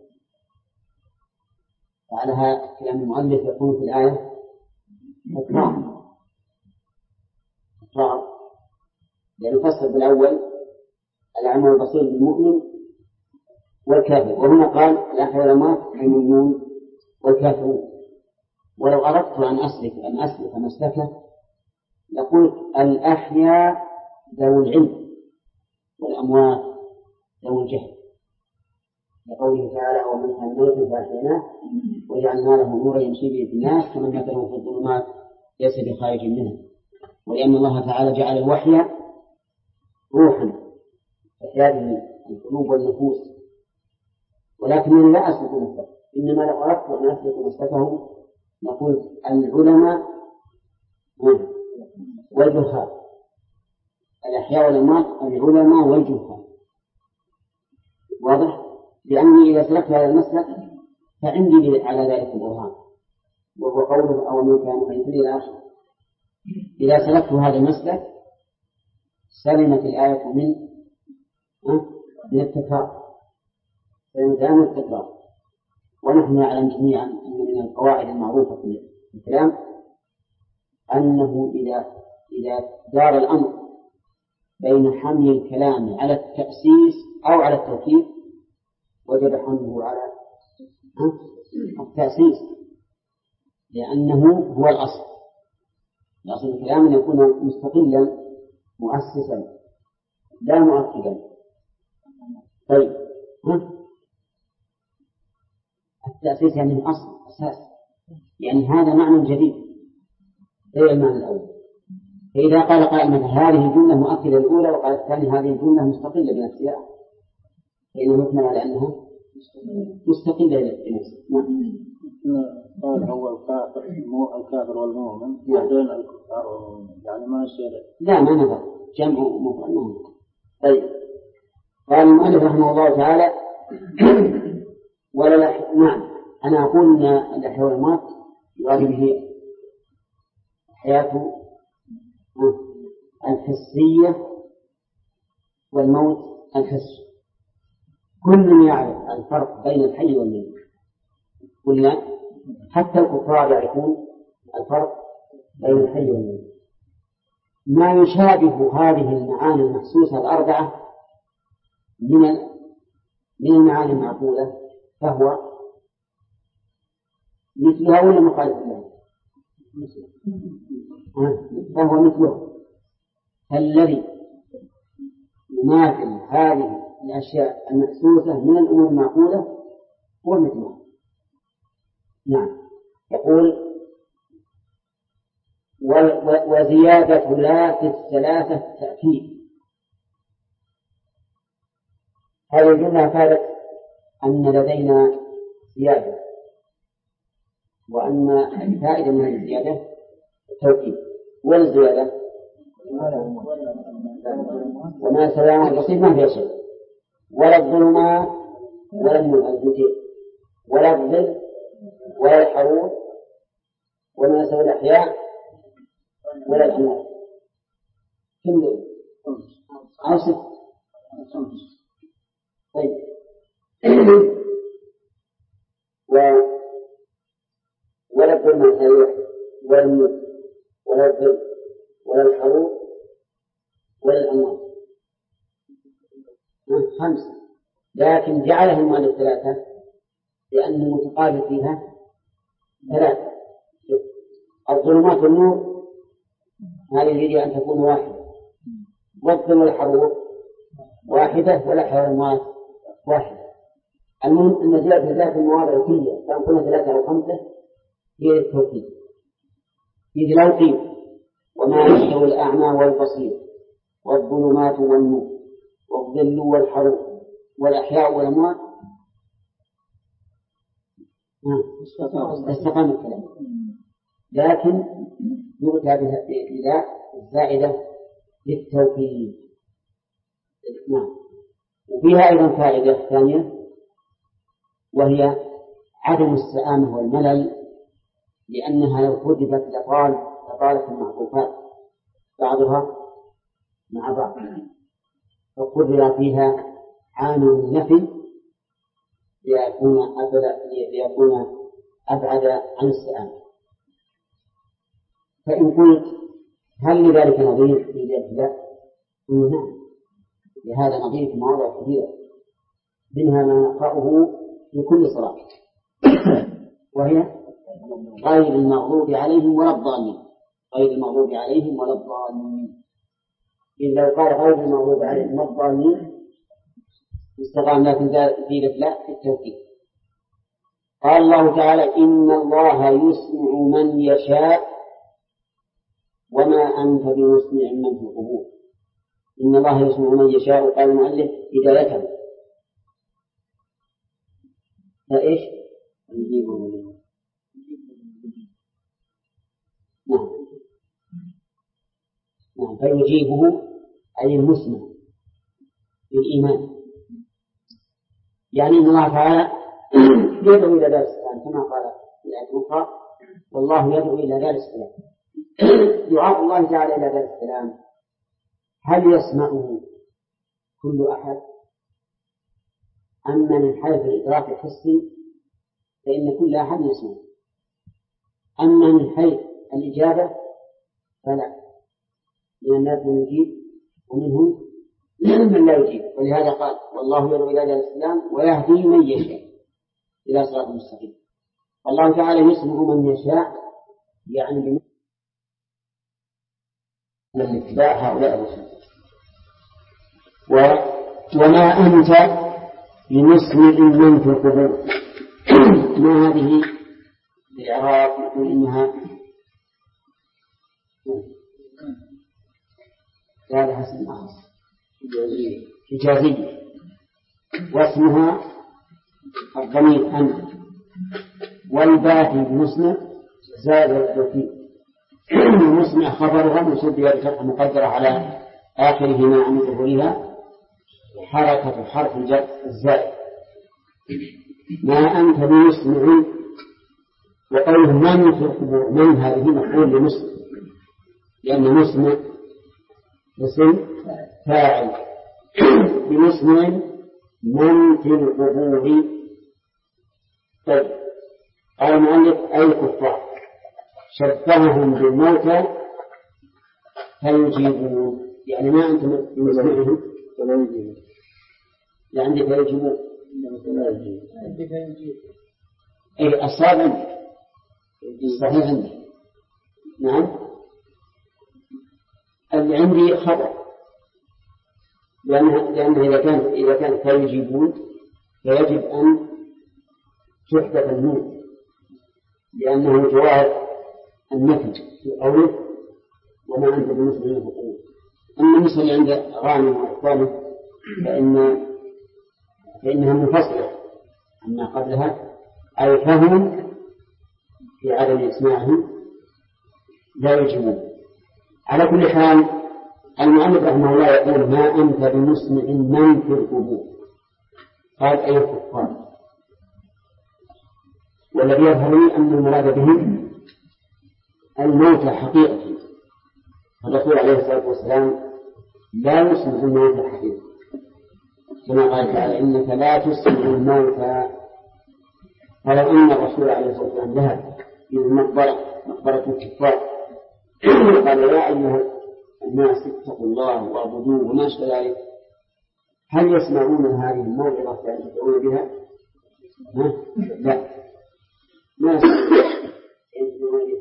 وعلى كلام المؤلف يكون في الآية إطلاق، لأنه فسر بالأول الأعمى والبصير بالمؤمن والكافر، وهنا قال الأحياء والأموات المؤمنون والكافرون. ولو أردت أن أسلك مسلكه لقلت الأحياء ذو العلم والأموات ذو الجهل، لقوله تعالى ومن كان ميتا فأحييناه وجعلنا له نورا يمشي به في الناس كمن مثله في الظلمات ليس بخارج منها. ولأن الله تعالى جعل الوحي روحا إحياء القلوب والنفوس. ولكنني لا أسلك نفسه، إنما لو أردت أن أسلك نفسه نقول العلماء والجهال، الأحياء والأموات العلماء والجهال. واضح؟ لأني إذا سلكت هذا المسلك فعندي على ذلك البرهان، وهو قوله أو من كان فيكون إلى آخر. إذا سلكت هذا المسلك سلمت الآية من التكرار، من التكرار. ونحن نعلم جميعا أن من القواعد المعروفة في الكلام أنه إذا دار الأمر بين حمل الكلام على التأسيس أو على التوكيد وجب حمله على التأسيس، لأنه هو الأصل. الأصل الكلام أن يكون مستقلا مؤسسا لا مؤكدا. طيب التأسيس يعني الأصل أساس، يعني هذا معنى جديد غير المعنى الأول. فإذا قال قائل هذه جملة مؤكدة الأولى وقال الثاني هذه جملة مستقلة بنفسها فإنه يحمل على أنها مستقلة بنفسها. قال هو الكافر مو الكافر والمؤمن بعدين الكفار والمؤمن، يعني ما يصير لا ما نظر جمع مؤمن. طيب قال المؤلف رحمه الله تعالى نعم أنا أقول أن الأحياء والأموات يراد به الحياة الحسية والموت الحسي. كل يعرف الفرق بين الحي والميت، قلنا حتى الكفار يعرفون الفرق بين الحي والميت. ما يشابه هذه المعاني المحسوسة الأربعة من المعاني المعقولة فهو مثلها ولا مخالف لها؟ فهو مثله. الذي يماثل هذه الأشياء المحسوسة من الأمور المعقولة هو مثله. نعم يقول وزيادة لا في الثلاثة تأكيد. هذه الجملة فادت أن لدينا زيادة، وأن الفائدة من الزيادة التوكيد. والزيادة وما سواء البسيط ما فيها شيء، ولا الظلمات ولا النور ولا الظل ولا الحرور وما سوى الأحياء ولا الأموات. كم عاصف؟ طيب ولا الظلمات ولا النور ولا الظل ولا الحرور ولا الأموات. 5. لكن جعلها المؤلف 3 لأن المتقابل فيها 3. الظلمات والنور هذه يريد أن تكون واحدة، والظل والحرور واحدة، والأموات واحدة. المهم أن زيادة ذات المواضع الكلية كان كنا 3 أو 5 هي التوكيد. إذ لو قيل وما يستوي الأعمى والبصير والظلمات والنور والظل والحرور والأحياء والأموات استقام الكلام. لكن يؤتى بها الزائدة للتوكيد. نعم. وفيها أيضا فائدة ثانية وهي عدم السآمة والملل، لأنها لو حذفت لطالت المعطوفات بعضها مع بعض، فقدر فيها عامل النفي ليكون أبعد عن السآمة. فإن قلت هل لذلك نظير في ذلك؟ نعم، لهذا نظير في مواضع كثيرة، منها ما نقرأه في كل صلاة وهي غير المغضوب عليهم ولا الضالين. غير المغضوب عليهم ولا الضالين. إذا لو قال غير المغضوب عليهم ولا الضالين استقام، لكن زيدت لا في التوكيد. قال الله تعالى إن الله يسمع من يشاء وما أنت بمسمع من في القبور إن الله يسمع من يشاء. قال المؤلف هدايته فإيش يجيبه نعم فيجيبه أي المسمع بالإيمان. يعني إن الله تعالى يدعو إلى دار السلام كما قال في الآية الأخرى والله يدعو إلى دار السلام. دعاء الله تعالى إلى دار السلام هل يسمعه كل أحد؟ أما من حيث الإدراك الحسي فإن كل أحد يسمع، أما من حيث الإجابة فلا، من الناس من يجيب ومنهم من لا يجيب. ولهذا قال والله يدعو إلى دار السلام ويهدي من يشاء إلى صراط مستقيم. الله تعالى يسمع من يشاء يعني من اتباع هؤلاء الرسل. وما أنت بمسمع من في القبور ما هذه الإعراب نقول إنها هذا حسن أخص حجازية واسمها الضمير أنت والباقي بمسمع زاد التوكيد. المسمع خبرها منصوب بفتحة مقدرة على آخره ما عن ظهورها حركة حرف الجر الزائد. ما أنت بمسمع. وقوله من في القبور من هذه مفعول لمسمع لأن مسمع اسم فاعل بمسمع من في القبور. طيب قال المؤلف أي الكفار شبههم بالموتى فيجيبون يعني ما أنت بمسمعهم لعندك فيجيبون أي أصاب عندك الصحيح عندي. نعم اللي عندي خبر لأنه إذا كان فيجيبون فيجب أن تحدث النون لأنه جواب النفي في قوله وما أنت بمسلم الحقوق. أما المثل عند غانم وإخوانه فإنها منفصلة عما قبلها أي فهم في عدم إسماعهم لا يجبون. على كل حال المؤلف رحمه الله يقول ما أنت بمسمع من في القبور قال أي الكفار. والذي يظهر لي أن المراد بهم الموت حقيقة. الرسول عليه الصلاة والسلام لا يسمع الموت حقيقة كما قال تعالى إنك لا تسمع الموتى. ولو أن الرسول عليه الصلاة والسلام ذهب إلى مقبرة الكفار قال يا أيها الناس اتقوا الله واعبدوه وما أشبه ذلك هل يسمعون هذه الموعظة التي تدعون بها؟ لا ما يسمعون.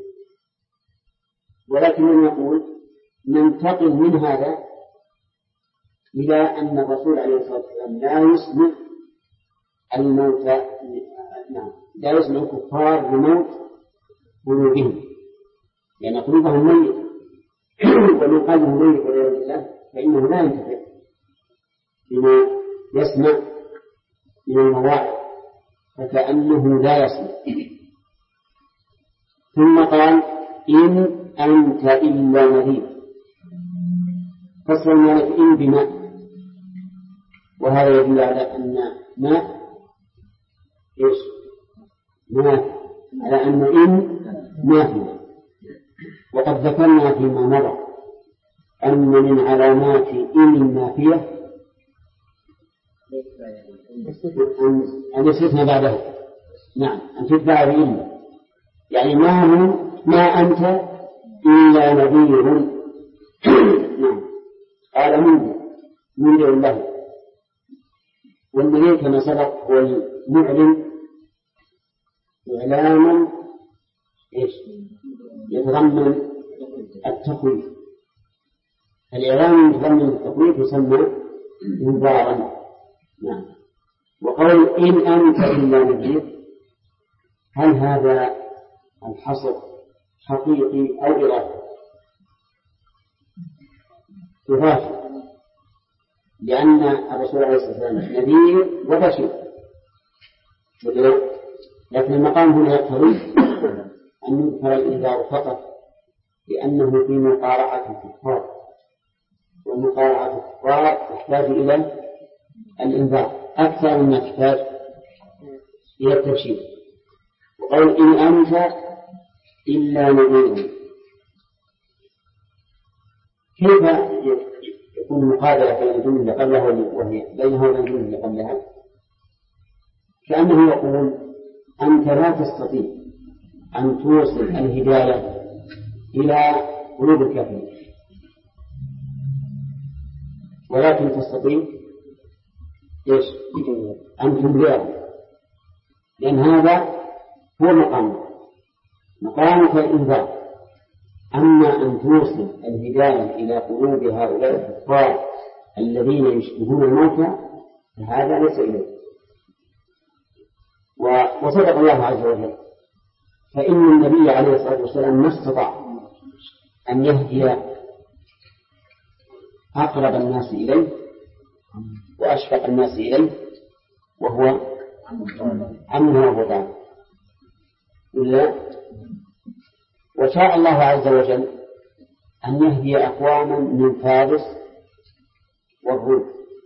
ولكن نقول ننتقل من هذا إلى أن الرسول عليه الصلاة والسلام لا يسمع الموتى لا يسمع الكفار بموت قلوبهم لأن قلوبهم ميت ومن قلبه ميت والعياذ بالله فإنه لا ينتفع بما يسمع من المواعظ فكأنه لا يسمع. ثم قال إن أنت إلا نذير فصل المؤلف إن بماء وهذا يدل على أن ماء إيش ماء على أن إن نافية. وقد ذكرنا فيما مضى أن من علامات إن النافية أن يسلسنا بعدها نعم أن تتبع بإن يعني ما أنت إلا نذير. نعم قال منذر له والنذير كما سبق هو المعلن إعلاما إيش يتضمن التخويف. الإعلام يتضمن التخويف يسمى انذارا. نعم. وقول إن أنت إلا نذير هل هذا الحصر حقيقي أو إضافي؟ صفات، لأن الرسول عليه الصلاة والسلام نذير وبشير، لكن المقام هنا يقتضي أن يذكر الإنذار فقط، لأنه في مقارعة الكفار، ومقارعة الكفار تحتاج إلى الإنذار أكثر مما تحتاج إلى التبشير. وقول إن أنت إلا نذير، كيف يكون مقابلة بين الجملة قبلها وهي بينها وبين الجملة قبلها؟ كأنه يقول أنت لا تستطيع أن توصل الهداية إلى قلوب الكافرين، ولكن تستطيع إيش؟ أن تبلغهم، لأن هذا هو مقامك الإنذار. أما أن توصل الهداية إلى قلوب هؤلاء الكفار الذين يشبهون الموتى فهذا ليس إليه. وصدق الله عز وجل، فإن النبي عليه الصلاة والسلام ما استطاع أن يهدي أقرب الناس إليه وأشفق الناس إليه وهو عمه أبو طالب، إلا وشاء الله عز وجل أن يهدي أقواما من فارس والروم،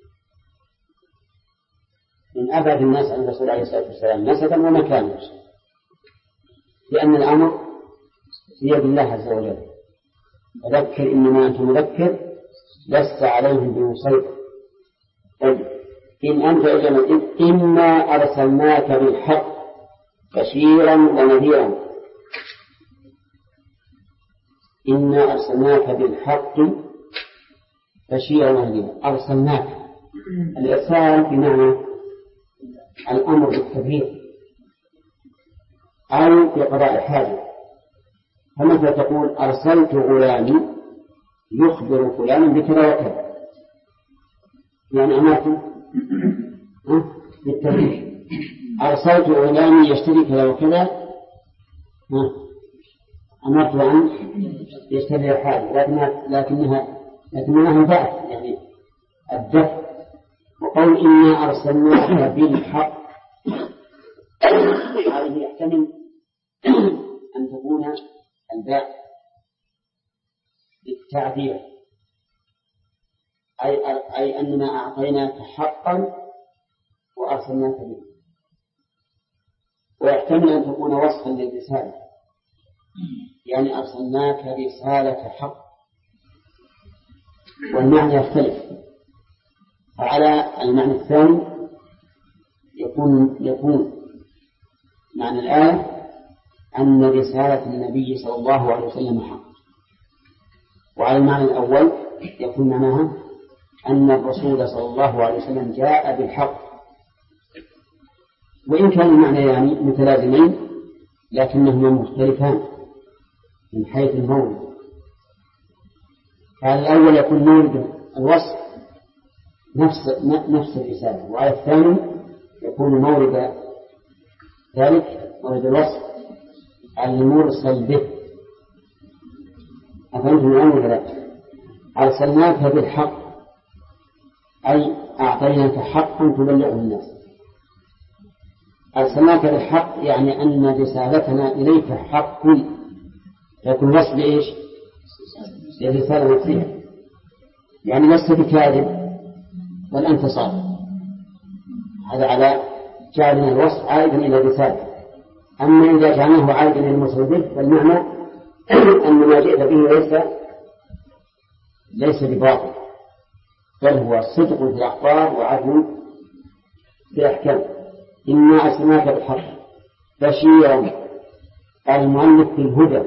من أبعد الناس عن الرسول عليه الصلاة والسلام نسبا ومكانا، لأن الأمر في يد الله عز وجل. فذكر إنما أنت مذكر لست عليهم بمسيطر. طيب إن أنت إنا أرسلناك بالحق بشيرا ونذيرا. إنا أرسلناك بالحق بشيرا ونذيرا. أرسلناك، الإرسال بمعنى الأمر بالتبليغ أو بقضاء الحاجة. فمثلا تقول أرسلت غلامي يخبر فلانا بكذا وكذا، يعني أمرته بالتبليغ. أرسلت غلامي يشتري كذا وكذا، أمرته أن يشتري الحاجة، لكنها انفعت، يعني الدفع. وقول إنا أرسلناك بالحق هذه يحتمل أن تكون الباء بالتعبير، أي أننا أعطيناك حقا وأرسلناك به، ويحتمل أن تكون وصفا للرسالة، يعني أرسلناك رسالة حق، والمعنى يختلف. فعلى المعنى الثاني يكون معنى الآية أن رسالة النبي صلى الله عليه وسلم حق، وعلى المعنى الأول يكون معناها أن الرسول صلى الله عليه وسلم جاء بالحق. وإن كان المعنيان متلازمين لكنهما مختلفان من حيث المورد. فعلى الأول يكون مورد الوصف نفس الرسالة، وعلى الثاني يكون مورد ذلك مورد الوصف المرسل به. أفهمتم الآن ولا لا؟ أرسلناك بالحق أي أعطيناك حقا تبلغه الناس. أرسلناك بالحق يعني أن رسالتنا إليك حق، يكون وصف لإيش؟ للرسالة نفسها، يعني لست بكاذب بل أنت صادق. هذا على جعلنا الوصف عائدا إلى الرسالة. أما إذا جعلناه عائدا إلى المرسل به فالمعنى أن ما جئت به ليس بباطل، بل هو صدق في الأخبار وعدل في الأحكام. إنا أرسلناك بالحق بشيرا، قال المؤلف بالهدى،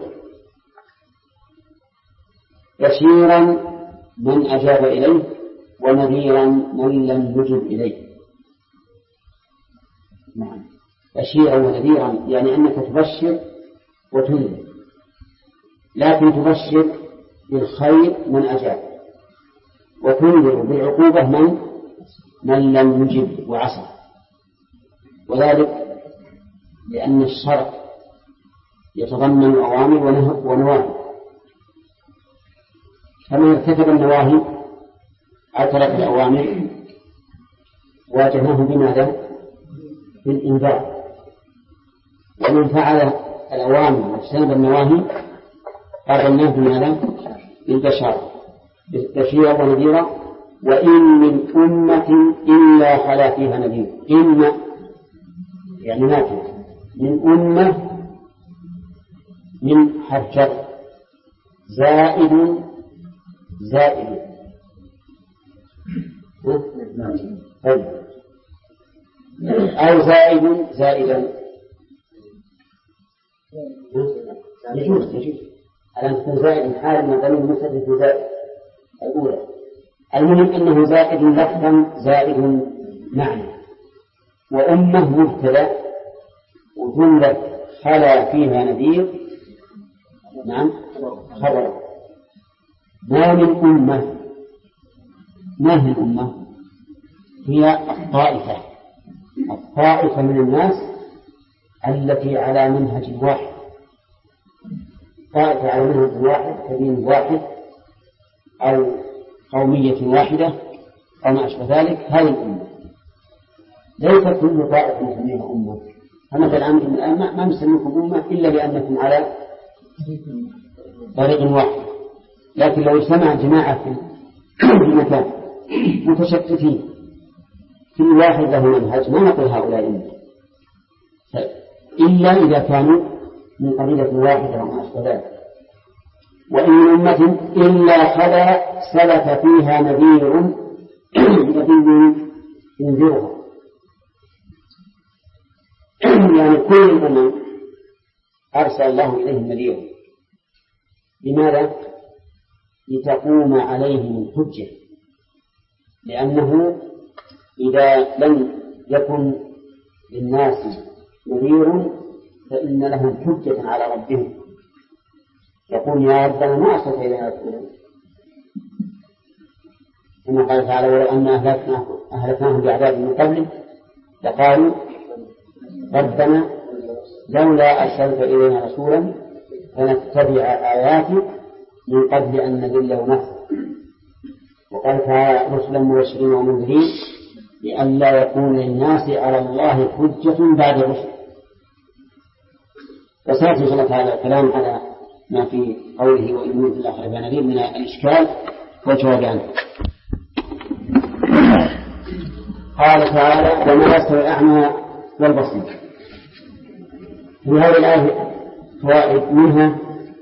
بشيرا من أجاب إليه ونذيرا من لم يجب إليه. نعم، بشيرا ونذيرا يعني أنك تبشر وتنذر، لكن تبشر بالخير من أجاب، وتنذر بالعقوبة من لم يجب وعصى. وذلك لأن الشرع يتضمن أوامر ونواهي، فمن ارتكب النواهي عترت الأوامر واجهناه بماذا؟ بالإنذار. ومن فعل الأوامر واجتنب النواهي قابلناه بماذا؟ بالبشارة بشيرا ونذيرا. وإن من أمة إلا خلا فيها نذير. إن يعني ما فيه من أمة من حرف جر زائد أو زائدا يجوز على أن تكون زائد حال ما ضمن مسدد في زائد الأولى. المهم أنه زائد لفظا زائد معنى. وأمة مبتدأ وجملة خلا فيها نذير نعم خبر. ما من أمة. ما هي الأمة؟ هي الطائفة من الناس التي على منهج واحد. طائفة على منهج واحد كدين واحد أو قومية واحدة أو ما أشبه ذلك. هذه الأمة ليس كل طائفة نسميها أمة. فمثلا ما نسميكم أمة إلا لأنكم على طريق واحد. لكن لو اجتمع جماعة في مكان متشتتين كل واحد له منهج ما نقول هؤلاء أمة إلا إذا كانوا من قبيلة واحدة وما أشبه ذلك. وإن من أمة إلا خلا سلف فيها نذير ينذرها. يعني كل الأمم أرسل الله إليهم نذيرا. لماذا؟ لتقوم عليهم الحجة. لأنه إذا لم يكن للناس نذير فإن لهم حجة على ربهم. يقول يا ربنا ما أرسلت إلينا رسولا كما قال تعالى ولو أن أهلكناهم بعذاب من قبله لقالوا ربنا لولا أرسلت إلينا رسولا فنتبع آياتك من قبل أن نذل ونخزى. وقال تعالى رسلا مبشرين ومنذرين لئلا يكون للناس على الله حجة بعد الرسل. وسيأتي إن شاء الله تعالى الكلام على ما في قوله وإن من الآخر بنذير من الإشكال والجواب عنه. قال تعالى وما يستوي الأعمى والبصير. في هذه الآية فوائد منها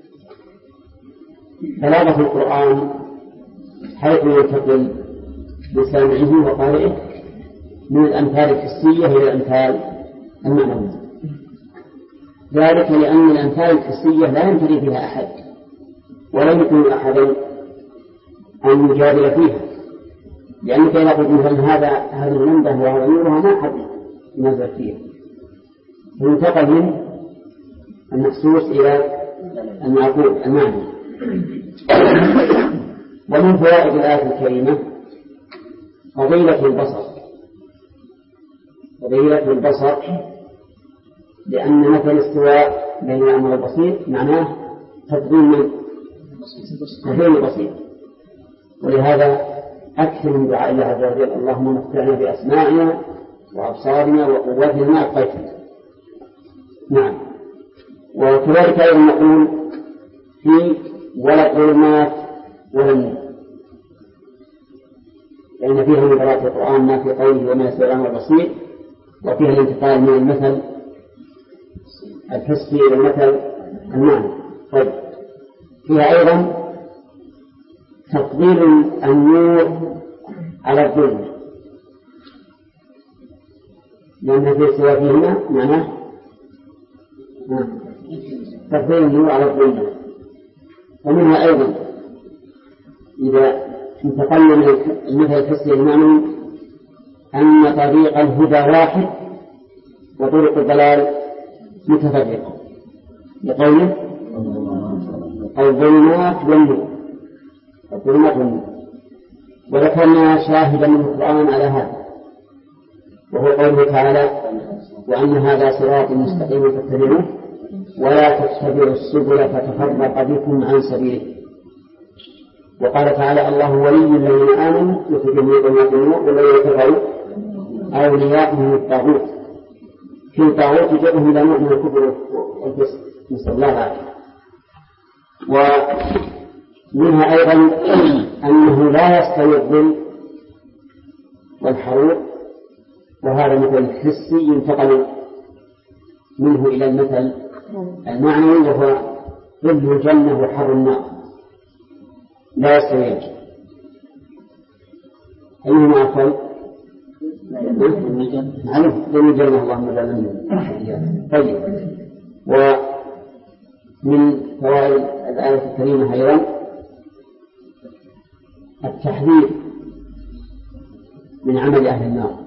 بلاغة القرآن حيث ينتقل بسامعه وقارئه من الأمثال الحسية إلى الأمثال المعنوية. ذلك لأن الأمثال الحسية لا ينتهي فيها أحد ولا يمكن أحدا أن يجادل فيها. لأنك إذا قلت مثلا هذا المنبه وهذا نورها ما حد ينزل فيها. فينتقل من المحسوس إلى المعقول المعنى. ومن فوائد الآية الكريمة فضيلة البصر لأن مثل الاستواء بين الأعمى والبصير معناه تقديم البصير. ولهذا أكثر من دعاء الله عز وجل اللهم متعنا بأسماعنا وأبصارنا وقواتنا ما أبقيتنا. نعم. وكذلك أيضا نقول في ولا الظلمات ولا النور لأن فيها من قراءة القرآن ما في قوله وما يستوي الأعمى والبصير وفيها الانتقال من المثل الحسي إلى المثل المعنى. طيب فيها أيضا تفضيل النور على الظلم لأن في سوى فيهما معناه تفضيل النور على الظلم. ومنها أيضا إذا انتقلنا من المثل الحسي المعنى أن طريق الهدى واحد وطرق الضلال متفرقة لقوله الظلمات والنور. وذكرنا شاهدا من القرآن على هذا وهو قوله تعالى وأن هذا صراط مستقيم فاتبعوه ولا تتبعوا السبل فتفرق بكم عن سبيله. وقال تعالى الله ولي الذين آمنوا يخرجهم من ظلمات النور والذين كفروا أولياؤهم الطاغوت في الطاغوت يجرهم إلى نوع من الكفر والفسق نسأل الله العافية. ومنها أيضا أنه لا يستوي الظل والحرور، وهذا مثل حسي ينتقل منه إلى المثل المعنوي وهو ظل الجنة وحر النار لا يستويان. أيهما أفضل؟ عليه ظل الجنة اللهم جعلنا. طيب، ومن فوائد الآية الكريمة أيضا التحذير من عمل أهل النار،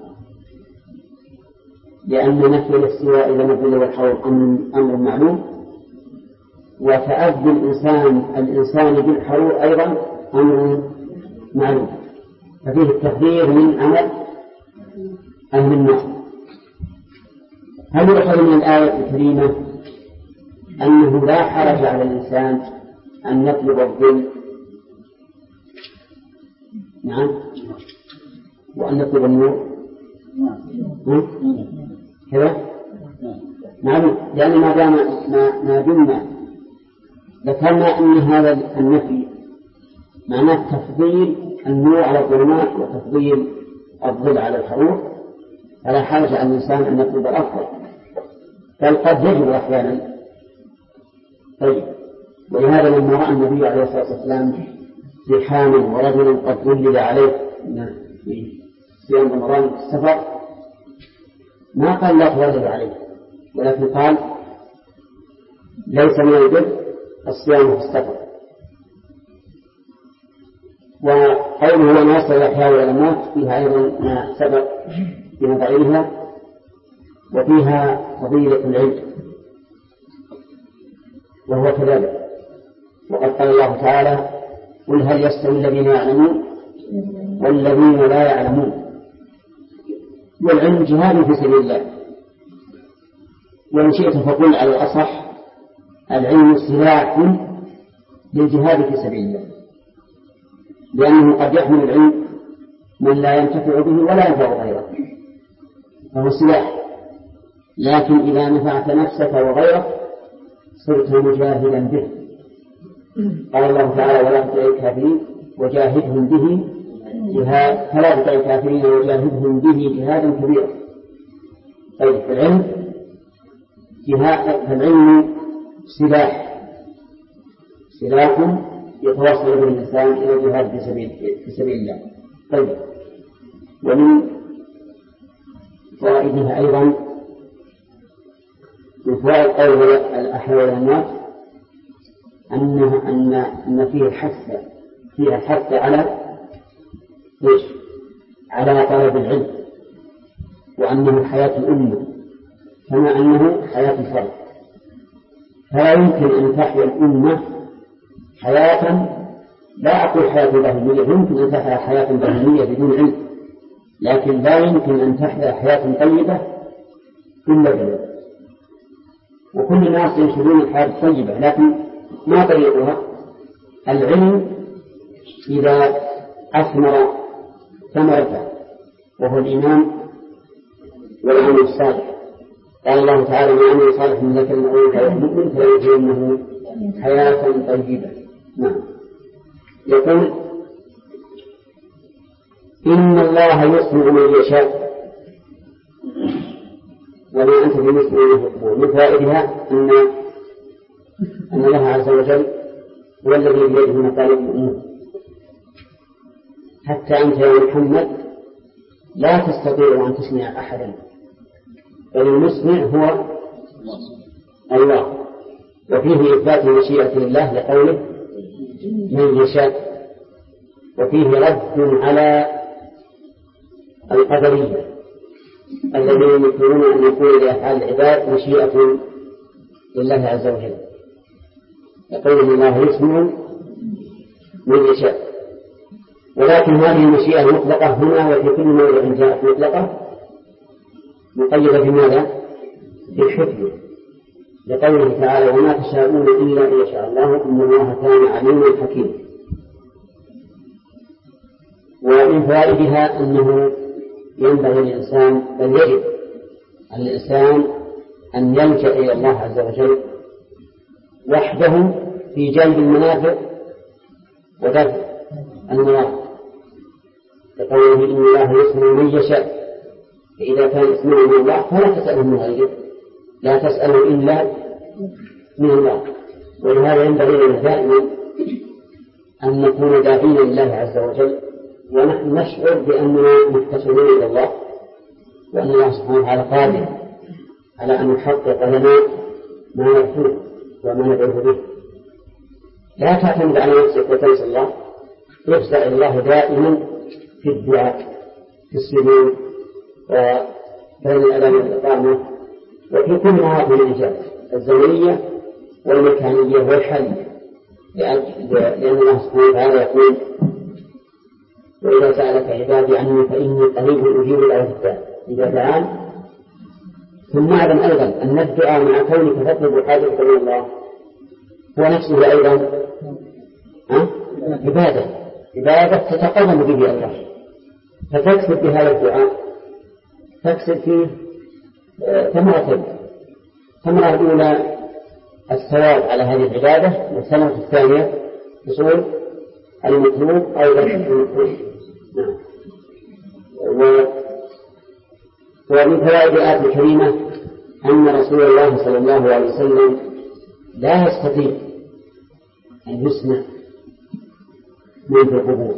لأن نفي الاستواء إلى الظل والحرور أمر معلوم، وتأذي الإنسان بالحرور أيضا أمر معلوم، ففيه التحذير من عمل أهل النار. هل يؤخذ من الآية الكريمة أنه لا حرج على الإنسان أن يطلب الظل؟ نعم، وأن يطلب النور كذا نعم، لأن ما دمنا ذكرنا أن هذا النفي معناه تفضيل النور على الظلمات وتفضيل الظل على الحرور، فلا حرج على الإنسان أن يطلب الأفضل، بل قد يجب أحيانا. طيب، ولهذا لما رأى النبي عليه الصلاة والسلام زحاما ورجلا قد ظلل عليه في صيام رمضان في السفر ما قال لا تظلل عليه، ولكن قال ليس من البر الصيام في السفر. وقوله وناصر الأحياء والأموات فيها أيضا ما سبق في مضاعفها، وفيها فضيلة العلم وهو كذلك. وقد قال الله تعالى قل هل يستوي الذين يعلمون والذين لا يعلمون. والعلم جهاد في سبيل الله، وإن شئت فقل على الأصح العلم سلاح للجهاد في سبيل الله، لأنه قد يحمل العلم من لا ينتفع به ولا ينفع غيره، فهو سلاح. لكن إذا نفعت نفسك وغيرك صرت مجاهدا به. قال الله تعالى ولا تطع الكافرين وجاهدهم به جهاد، فلا تطع الكافرين وجاهدهم به جهادا كبيرا. طيب، فالعلم سلاح يتوصل به الإنسان إلى الجهاد في سبيل الله. طيب، ومن فوائدها أيضا من فوائد قول الأحياء والأموات أن فيها حث على طلب العلم، وأنه حياة الأمة كما أنه حياة الفرد. فلا يمكن أن تحيا الأمة حياة، لا أقول حياة بهيمية، يمكن أن تحيا حياة بهيمية بدون علم، لكن لا يمكن أن تحيا حياة طيبة إلا بالعلم. وكل الناس ينشدون الحياة الطيبة، لكن ما طريقها؟ العلم إذا أثمر ثمرته، وهو الإيمان والعمل الصالح. قال الله تعالى من عمل صالح من ذكر أو أنثى وهو مؤمن فليحيينه حياة طيبة. نعم. يقول إن الله يسمع من يشاء وما أنت بمسمع له. من فائدها أن الله عز وجل هو الذي بيده مقاليد الأمور، حتى أنت يا محمد لا تستطيع أن تسمع أحدا، بل المسمع هو الله. وفيه إثبات مشيئة الله لقوله من يشاء، وفيه رد على القدرية الذين يقولون أن يكون لأفعال العباد مشيئة لله عز وجل، يقول الله يسمع من يشاء. ولكن هذه المشيئة المطلقة هنا وفي كل موضع جاءت مطلقة مقيدة بماذا؟ بالحكمة، لقوله تعالى وما تشاءون إلا أن يشاء الله إن الله كان عليما حكيما. ومن فوائدها أنه ينبغي الإنسان بل يجب على الإنسان أن يلجأ إلى الله عز وجل وحده في جلب المنافع ودفع المضار، لقوله إن الله يسمع من يشاء، فإذا كان يسمع من الله فلا تسأله من غيره، لا تسأله إلا من الله. ولهذا ينبغي لنا دائما أن نكون داعين لله عز وجل ونحن نشعر بأننا مفتقرون إلى الله، وأن الله سبحانه وتعالى قادر على أن يحقق لنا ما نرجوه وما ندعوه به. لا تعتمد على نفسك وتنسى الله، افزع الله دائما في الدعاء في السجود وبين الأذان والإقامة وفي كل مواطن الإجابة الزمنية والمكانية والحالية، لأن الله سبحانه وتعالى يقول وإذا سألك عبادي عني فإني قريب أجيب دعوة الداعي إذا دعان. ثم اعلم أيضا أن الدعاء مع كونك تطلب حاجتك من الله هو نفسه أيضا عبادة تتقرب به الله، فتكسب بهذا الدعاء تكسب فيه ثمرتين: ثمرة الأولى الثواب على هذه العبادة، والثمرة الثانية حصول المطلوب أو المطلوب. ومن فوائد الآية الكريمة أن رسول الله صلى الله عليه وسلم لا يستطيع أن يسمع من في القبور،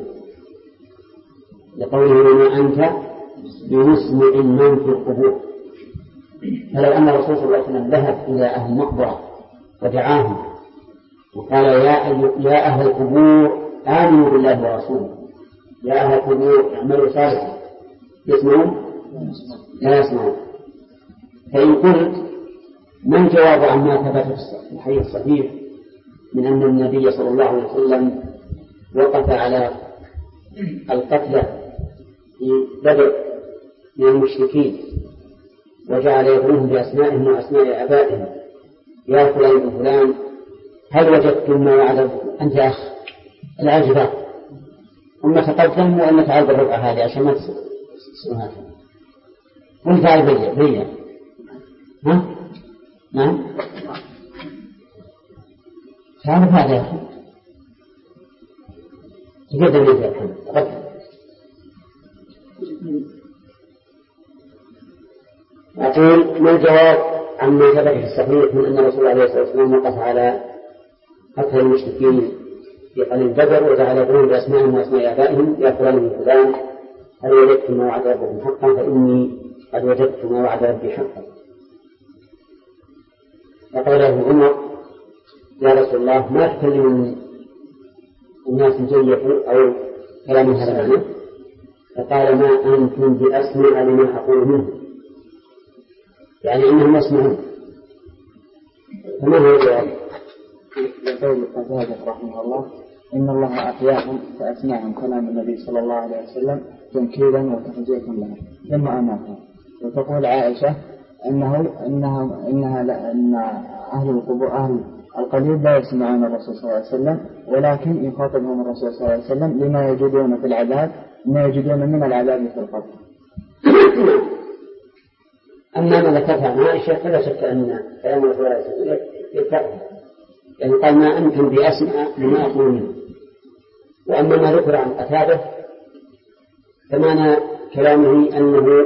لقوله وما أنت بمسمع من في القبور. فلو أن الرسول صلى الله عليه وسلم ذهب إلى أهل المقبرة ودعاهم وقال يا أهل القبور آمنوا بالله ورسوله، يا أهل القبور اعملوا صالحا، يسمعون؟ لا يسمعون. فإن قلت ما الجواب عما ثبت في الحديث الصحيح من أن النبي صلى الله عليه وسلم وقف على القتلى في بدر من المشركين وجعل يدعوهم بأسمائهم وأسماء آبائهم: يا فلان ابن فلان هل وجدتم ما وعد أنت يا أخ العجبة؟ ثم تقدم وأن نتعرض الربع هذه عشان ما تسمعها وانت على بيا ها؟ نعم تعرف هذا يا أخي تقدم لي يا أخي. أقول ما الجواب عما ثبت في الصحيح من أن الرسول عليه الصلاة والسلام وقف على قتل المشركين في قليل بدر وجعل يدعوهم بأسمائهم وأسماء آبائهم: يا فلان من فلان هل وجدتم ما وعد ربكم حقا؟ فإني قد وجدت ما وعد ربي حقا. فقال له عمر: يا رسول الله ما تكلم الناس جيدوا أو كلام هذا معنى؟ فقال: ما أنتم بأسمع لما أقول منه، يعني إنهم يسمعون. فما هو الجواب؟ يقول قتادة رحمه الله: إن الله أحياهم فأسمعهم كلام النبي صلى الله عليه وسلم تنكيلا وتخزية لهم ثم أماتهم. وتقول عائشة أن أهل القبور أهل القليل لا يسمعون الرسول صلى الله عليه وسلم، ولكن يخاطبهم الرسول صلى الله عليه وسلم لما يجدون في العذاب، ما يجدون من العذاب في القبر. أما ما ذكرت عن عائشة فلا شك أن كلام الرسول صلى الله عليه وسلم يتبع، يعني قال: ما أنتم بأسمع لما أقول منه. وأما ما ذكر عن قتادة فمعنى كلامه أنه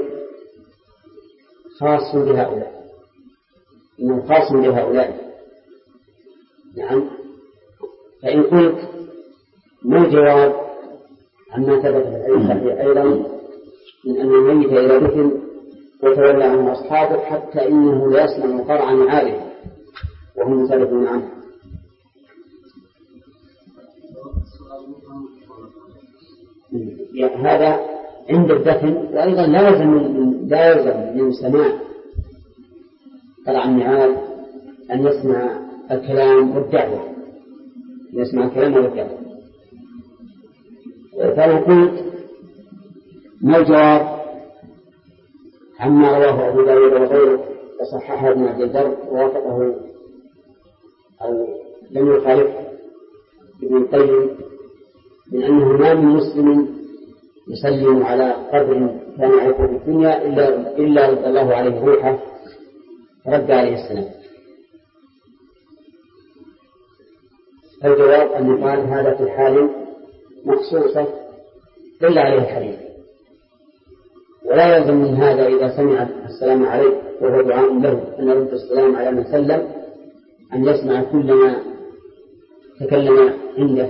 خاص بهؤلاء، إنه خاص بهؤلاء. نعم. فإن قلت ما الجواب عما ثبت في الحديث الصحيح أيضا من أن الميت إذا دفن وتولى عنه أصحابه حتى إنه لا يسمع قرع نعاله وهم يسألون عنه. يعني هذا عند الدفن، وأيضا لا يلزم من سماع قرع النعال أن يسمع الكلام والدعوة، يسمع الكلام والدعوة. فأنا قلت ما الجواب عما رواه أبو داود وغيره وصححه ابن عبد البر ووافقه أو لم يخالف ابن القيم من أنه ما من مسلم يسلم على قدر كان يعرفه في الدنيا إلا رد الله عليه روحه رد عليه السلام. الجواب أن يقال هذا في الحال مخصوصة إلا عليه الحديث، ولا يلزم من هذا إذا سمع السلام عليه وهو دعاء له أن يرد السلام على من سلم أن يسمع كل ما تكلم عنده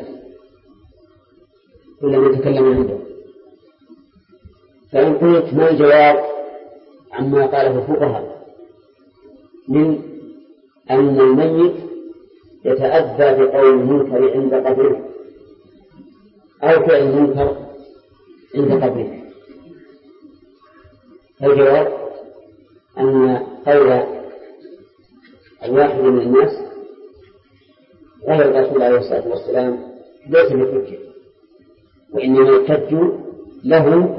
فإن قلت ما الجواب عما قاله الفقهاء من أن الميت يتأذى بقول المنكر عند قبره أو فعل المنكر عند قبره، الجواب أن قول الواحد من الناس غير الرسول عليه الصلاة والسلام ليس بحجة، وإنما يحتج له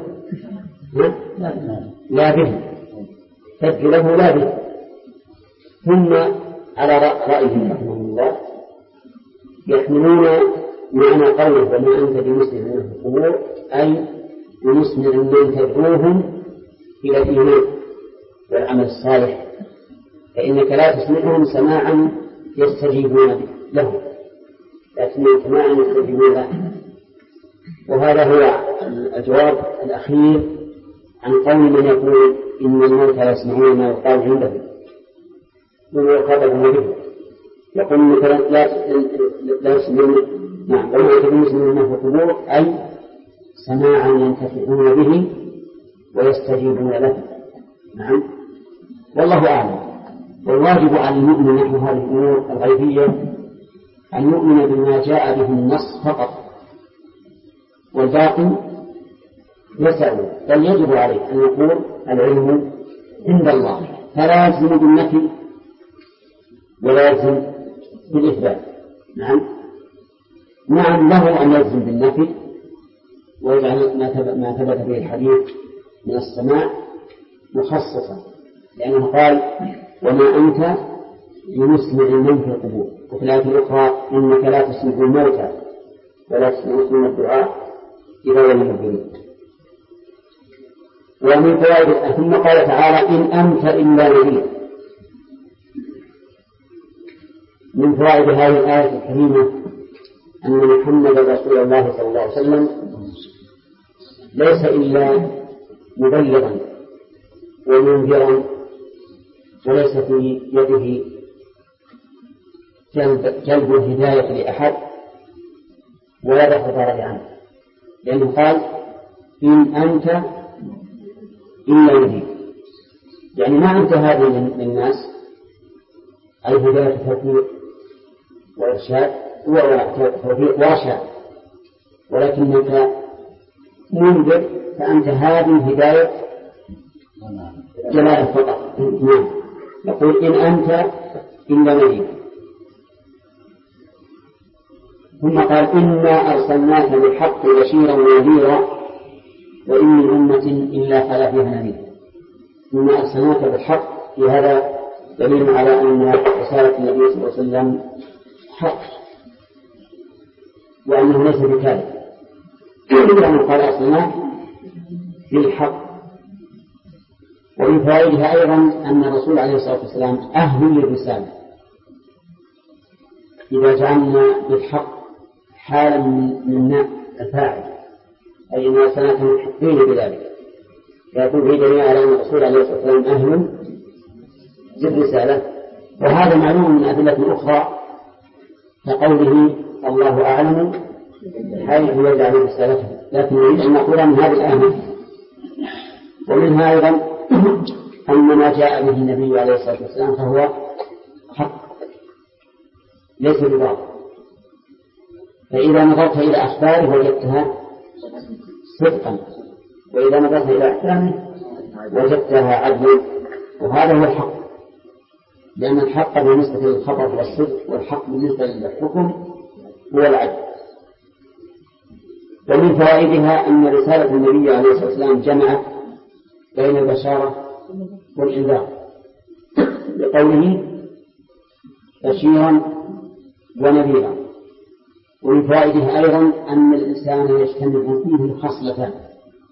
لا به، يحتج له لا به. ثم على رأيهم رحمه الله يحملون معنى قوله وما أنت بمسمع من القبور أي بمسمع من تدعوهم إلى الإيمان والعمل الصالح، فإنك لا تسمعهم سماعا يستجيبون له، لا تسمعهم سماعا يستجيبون له. وهذا هو الجواب الأخير عن قول من يقول إن الموتى يسمعون ما يقال عنده ويخاطبون به، يقول مثلا لا يسمعون نعم وما يسمعون ما في القبور أي سماعا ينتفعون به ويستجيبون له. نعم والله أعلم. والواجب على المؤمن نحو هذه الأمور الغيبية أن يؤمن بما جاء به النص فقط، والباقي يسأل، بل يجب عليه أن يقول العلم عند الله، فلا يلزم بالنفي ولا يلزم بالإثبات. نعم له أن يلزم بالنفي ويجعل ما ثبت به الحديث من السماع مخصصا، لأنه قال وما أنت بمسمع من في القبور، وفي الآية الأخرى إنك لا تسمع الموتى ولا تسمع الدعاء إذا لم يؤمنوا. ومن فوائد ثم قال تعالى إن أنت إلا نذير. من فوائد هذه الآية الكريمة أن محمد رسول الله صلى الله عليه وسلم ليس إلا مبلغا ومنذرا، وليس في يده جلب الهداية لأحد ولا دفع الضرر عنه، لأنه قال إن أنت إلا نذير، يعني ما أنت هذه للناس أي هداية توفيق وإرشاد توفيق وإرشاد، ولكنك منذر، فأنت هذه هداية جلالة فقط. يقول إن أنت إلا نذير. ثم قال إنا أرسلناك بالحق بشيرا ونذيرا وإن من أمة إلا خلا فيها نذير. إنا أرسلناك بالحق، في هذا دليل على أن رسالة النبي صلى الله عليه وسلم حق وأنه ليس بكاذب، لأنه قال أرسلناك بالحق. ومن فوائدها أيضا أن الرسول عليه الصلاة والسلام أهل للرسالة، إذا جعلنا بالحق حالا من الفاعل أي أن أرسلناك محقين بذلك، يقول في دليل على أن الرسول عليه الصلاة والسلام أهل للرسالة. وهذا معلوم من أدلة أخرى كقوله الله أعلم حيث يجعل رسالته، لكن نريد أن نقول من هذه الآية. ومنها أيضا أن ما جاء به النبي عليه الصلاة والسلام فهو حق ليس بباطل، فإذا نظرت إلى أخباره وجدتها صدقا، وإذا نظرت إلى أحكامه وجدتها عدلا، وهذا هو الحق، لأن الحق بالنسبة للخبر والصدق، والحق بالنسبة للحكم هو العدل. ومن فوائدها أن رسالة النبي عليه الصلاة والسلام جمعت بين البشارة والإنذار بقوله بشيرا ونذيرا. ومن فوائدها أيضا أن الإنسان يجتمع فيه خصلتان،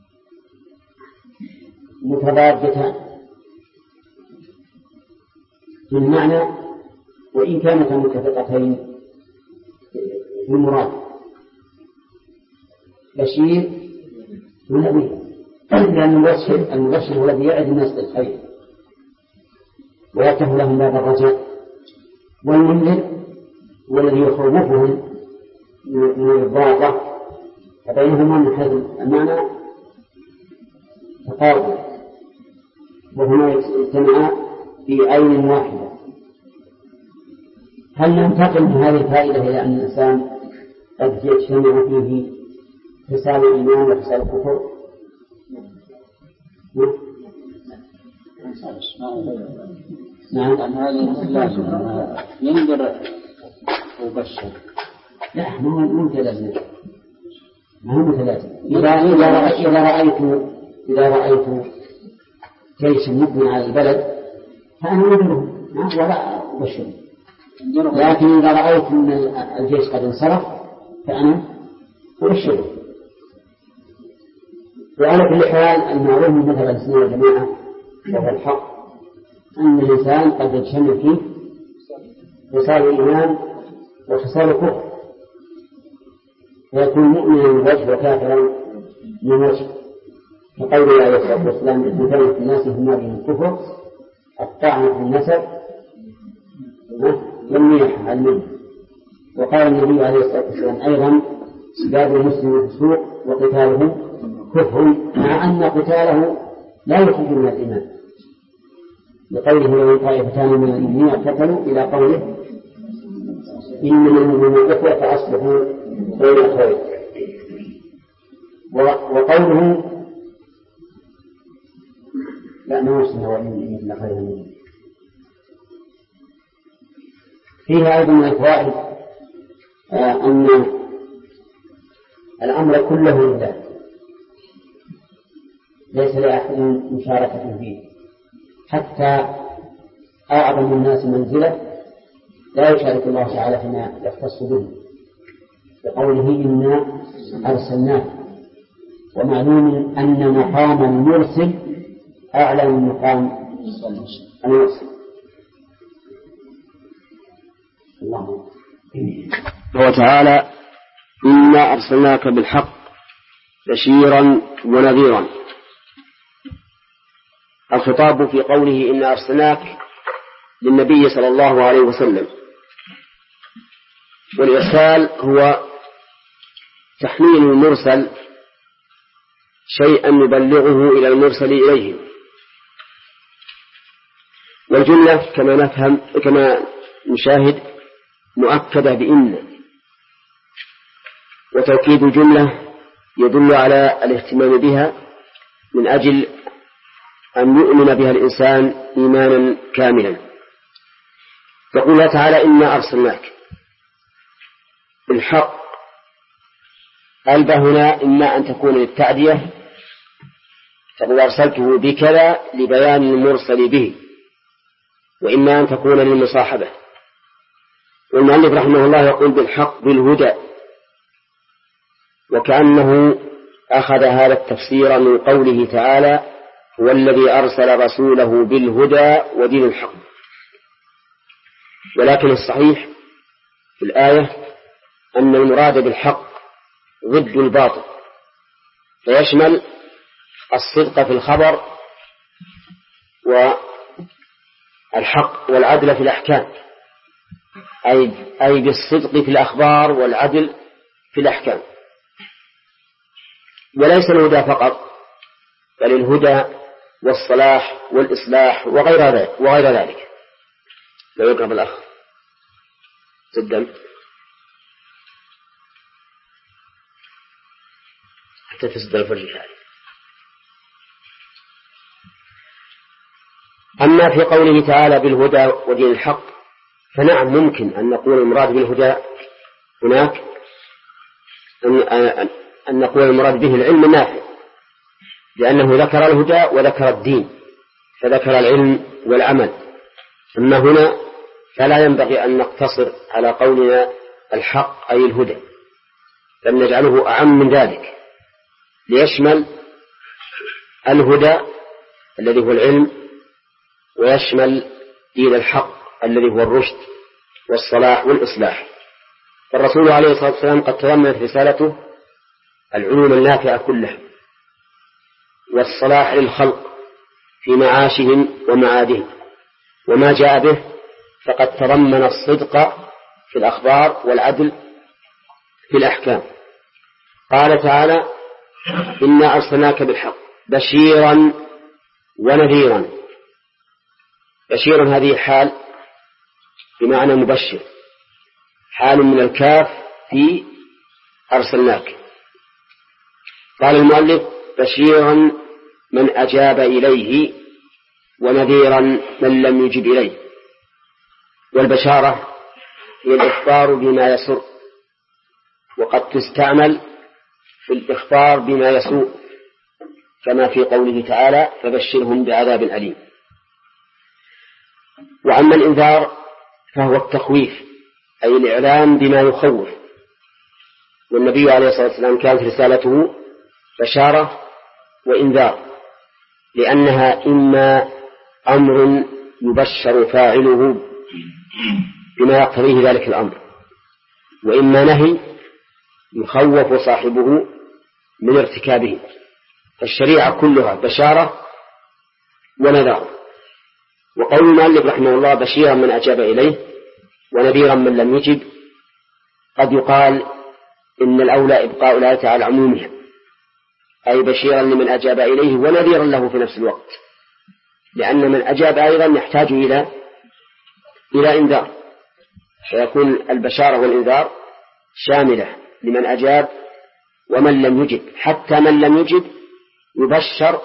متضادتان في المعنى وإن كانتا متفقتين في المراد، بشير ونذير، لأن المبشر هو الذي يعد الناس بالخير ويفتح لهم باب الرجاء، والمنذر هو الذي يخوفهم من الضاغة، فبينهما من حيث المعنى تقارب، وهما يجتمعان في عين واحدة. هل ننتقل من هذه الفائدة إلى أن الإنسان قد يجتمع فيه خصال الإيمان وخصال الكفر؟ نعم. هذه لازم ينظر وبشر. لا، مو متلازم. إذا رأيت جيش مبني على البلد فأنا منهم ولا أبشر، لكن إذا رأيت أن الجيش قد انصرف فأنا أبشر. وعلى كل حال المعروف من مذهب السنة والجماعة وهو الحق أن الإنسان قد يجتمع فيه خصال الإيمان وخصال الكفر، ويكون مؤمنا من وجه وكافرا من وجه، كقول الله عليه الصلاة والسلام: إن كان في الناس هم من الكفر الطعن في النسب والميح على المنه. وقال النبي عليه الصلاة والسلام أيضا: سباب المسلم فسوق وقتاله كفر، مع أن قتاله لا يخرج من الإيمان، لقوله: وإن طائفتان من المؤمنين اقتتلوا، إلى قوله: إنما المؤمنون إخوة فأصلحوا بين أخوين. وقوله لا نوصل وإن مثل خير منه. فيها أيضا من الفوائد أن الأمر كله لله، ليس لأحد مشاركة فيه، حتى أعظم الناس منزلة لا يشارك الله تعالى فيما يختص به، بقوله: إنا أرسلناك. ومعلوم أن مقام المرسل أعلى من مقام المرسل. الله وتعالى: إنا أرسلناك بالحق بشيرا ونذيرا. الخطاب في قوله إنا أرسلناك للنبي صلى الله عليه وسلم، والإرسال هو تحميل المرسل شيئا يبلغه إلى المرسل إليه. والجملة كما نفهم كما نشاهد مؤكدة بإن، وتوكيد الجملة يدل على الاهتمام بها من أجل أن يؤمن بها الإنسان إيمانا كاملا. يقول تعالى: إنا أرسلناك بالحق. الباء هنا إما أن تكون للتعدية، فقد أرسلته بكذا لبيان المرسل به، وإما أن تكون للمصاحبة. والمؤلف رحمه الله يقول بالحق بالهدى، وكأنه أخذ هذا التفسير من قوله تعالى: هو الذي أرسل رسوله بالهدى ودين الحق. ولكن الصحيح في الآية أن المراد بالحق ضد الباطل، فيشمل الصدق في الخبر والحق والعدل في الأحكام، أي بالصدق في الأخبار والعدل في الأحكام. وليس الهدى فقط، بل الهدى والصلاح والإصلاح وغير ذلك. لو يقرب الأخ جدا حتى تسد الفرج هذه. أما في قوله تعالى بالهدى ودين الحق، فنعم ممكن أن نقول المراد بالهدى هناك أن نقول المراد به العلم النافع، لأنه ذكر الهدى وذكر الدين، فذكر العلم والعمل. أما هنا فلا ينبغي أن نقتصر على قولنا الحق أي الهدى، بل نجعله أعم من ذلك، ليشمل الهدى الذي هو العلم، ويشمل دين الحق الذي هو الرشد والصلاح والإصلاح. فالرسول عليه الصلاة والسلام قد تضمنت رسالته العلوم النافعة كلها والصلاح للخلق في معاشهم ومعادهم، وما جاء به فقد تضمن الصدق في الأخبار والعدل في الأحكام. قال تعالى: إنا أرسلناك بالحق بشيرا ونذيرا. بشيرا هذه حال بمعنى مبشر، حال من الكاف في أرسلناك. قال المؤلف: بشيرا من أجاب إليه ونذيرا من لم يجب إليه. والبشارة هي الإخبار بما يسر، وقد تستعمل في الإخبار بما يسوء، كما في قوله تعالى: فبشرهم بعذاب أليم. وأما الإنذار فهو التخويف، أي الإعلام بما يخوف. والنبي عليه الصلاة والسلام كانت رسالته بشارة وإنذار، لأنها إما أمر يبشر فاعله بما يقتضيه ذلك الأمر، وإما نهي يخوف صاحبه من ارتكابه. فالشريعة كلها بشارة ونذار. وقول المؤلف رحمه الله: بشيرا من أجاب إليه ونذيرا من لم يجب، قد يقال إن الأولى إبقاء الآية على عمومها، أي بشيرا لمن أجاب إليه ونذيرا له في نفس الوقت، لأن من أجاب أيضا يحتاج إلى إنذار، فيكون البشارة والإنذار شاملة لمن أجاب ومن لم يجب، حتى من لم يجب يبشر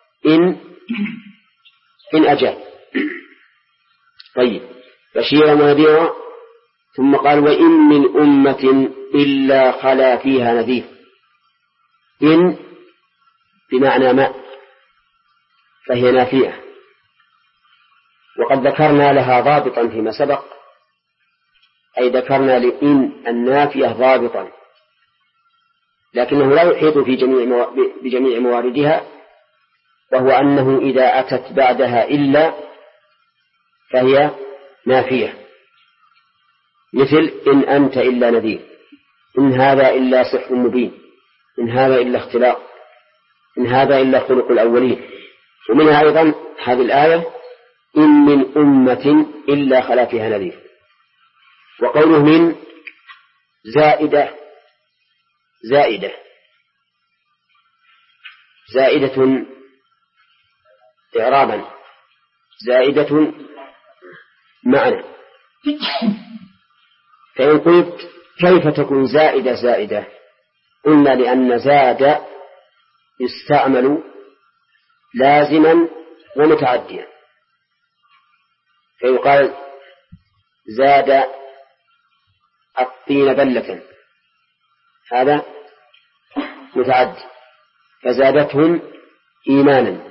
إن أجاب. طيب، بشيرا ونذيرا. ثم قال: وإن من أمة إلا خلا فيها نذير. إن بمعنى ما، فهي نافية، وقد ذكرنا لها ضابطا فيما سبق، أي ذكرنا لإن النافية ضابطا، لكنه لا يحيط بجميع مواردها، وهو أنه إذا أتت بعدها إلا فهي نافية، مثل: إن أنت إلا نذير، إن هذا إلا سحر مبين، إن هذا إلا اختلاق، إن هذا إلا خلق الأولين. ومنها أيضا هذه الآية: إن من أمة إلا خلا فيها نذير. وقوله من زائدة إعرابا، زائدة معنى. فإن قلت: كيف تكون زائدة؟ قلنا: لأن زاد يستعمل لازما ومتعديا، فيقال: زاد الطين بلة، هذا متعدي، فزادتهم إيمانا،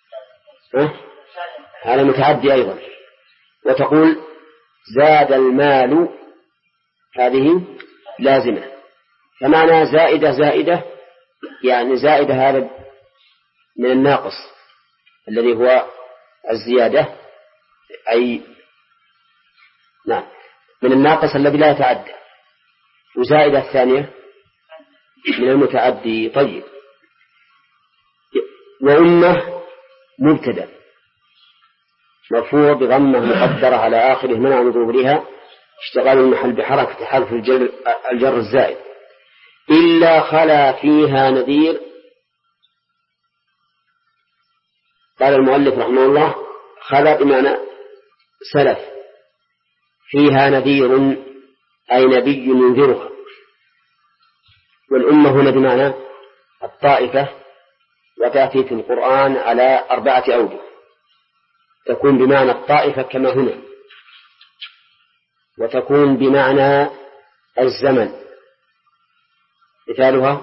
هذا متعدي أيضا. وتقول: زاد المال، هذه لازمة. فمعنى زائدة يعني زائدة هذا من الناقص الذي هو الزيادة، أي نعم من الناقص الذي لا يتعدى، وزائدة الثانية من المتعدي. طيب، وأمة مبتدأ مرفوع بضمة مقدرة على آخره منع من ظهورها اشتغال المحل بحركة حرف الجر الزائد. إلا خلا فيها نذير. قال المؤلف رحمه الله: خلا بمعنى سلف، فيها نذير أي نبي ينذرها. والأمة هنا بمعنى الطائفة، وتأتي في القرآن على 4 أوجه، تكون بمعنى الطائفة كما هنا، وتكون بمعنى الزمن، مثالها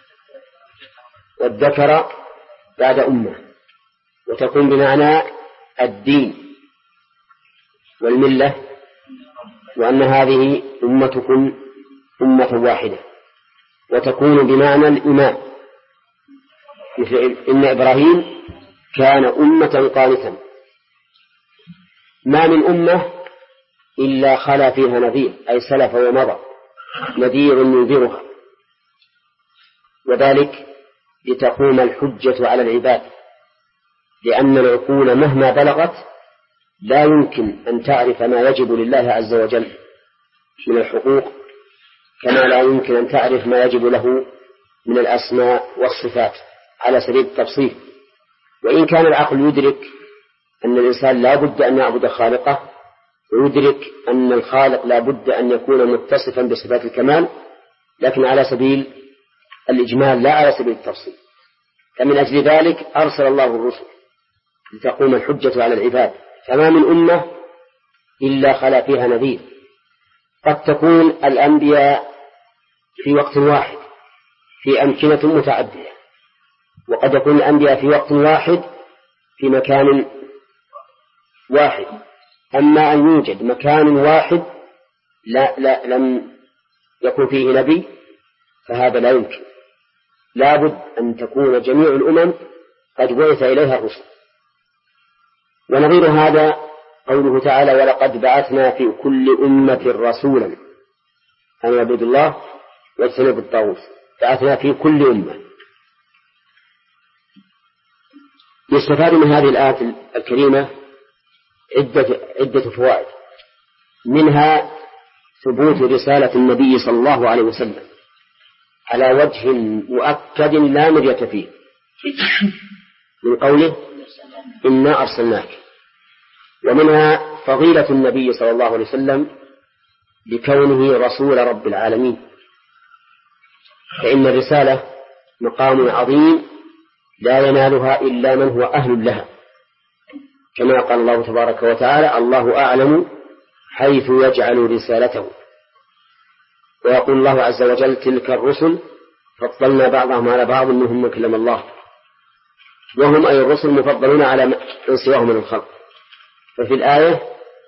والذكر بعد أمة، وتكون بمعنى الدين والملة، وأن هذه أمتكم أمة واحدة، وتكون بمعنى الإمام، مثل إن إبراهيم كان أمة قانتا. ما من أمة إلا خلا فيها نذير، أي سلف ومضى نذير ينذرها، وذلك لتقوم الحجة على العباد، لأن العقول مهما بلغت لا يمكن أن تعرف ما يجب لله عز وجل من الحقوق، كما لا يمكن أن تعرف ما يجب له من الأسماء والصفات على سبيل التفصيل. وإن كان العقل يدرك أن الإنسان لا بد أن يعبد خالقه، ويدرك أن الخالق لا بد أن يكون متصفا بصفات الكمال، لكن على سبيل الإجمال لا على سبيل التفصيل. فمن أجل ذلك أرسل الله الرسل لتقوم الحجة على العباد. فما من أمة إلا خلا فيها نذير. قد تكون الأنبياء في وقت واحد في أمكنة متعددة، وقد يكون الأنبياء في وقت واحد في مكان واحد. أما أن يوجد مكان واحد لم يكن فيه نبي فهذا لا يمكن، لابد أن تكون جميع الأمم قد بعث إليها الرسل. ونظير هذا قوله تعالى: ولقد بعثنا في كل أمة رسولا أن يعبدوا الله واجتنبوا الطاغوت. بعثنا في كل أمة. يستفاد من هذه الآية الكريمة عدة فوائد، منها ثبوت رسالة النبي صلى الله عليه وسلم على وجه مؤكد لا مرية فيه، من قوله: إنا أرسلناك. ومنها فضيلة النبي صلى الله عليه وسلم لكونه رسول رب العالمين، فإن الرسالة مقام عظيم لا ينالها إلا من هو أهل لها، كما قال الله تبارك وتعالى: الله أعلم حيث يجعل رسالته. ويقول الله عز وجل: تلك الرسل فضلنا بعضهم على بعض منهم من كلم الله. وهم أي الرسل مفضلون على من سواهم من الخلق. ففي الآية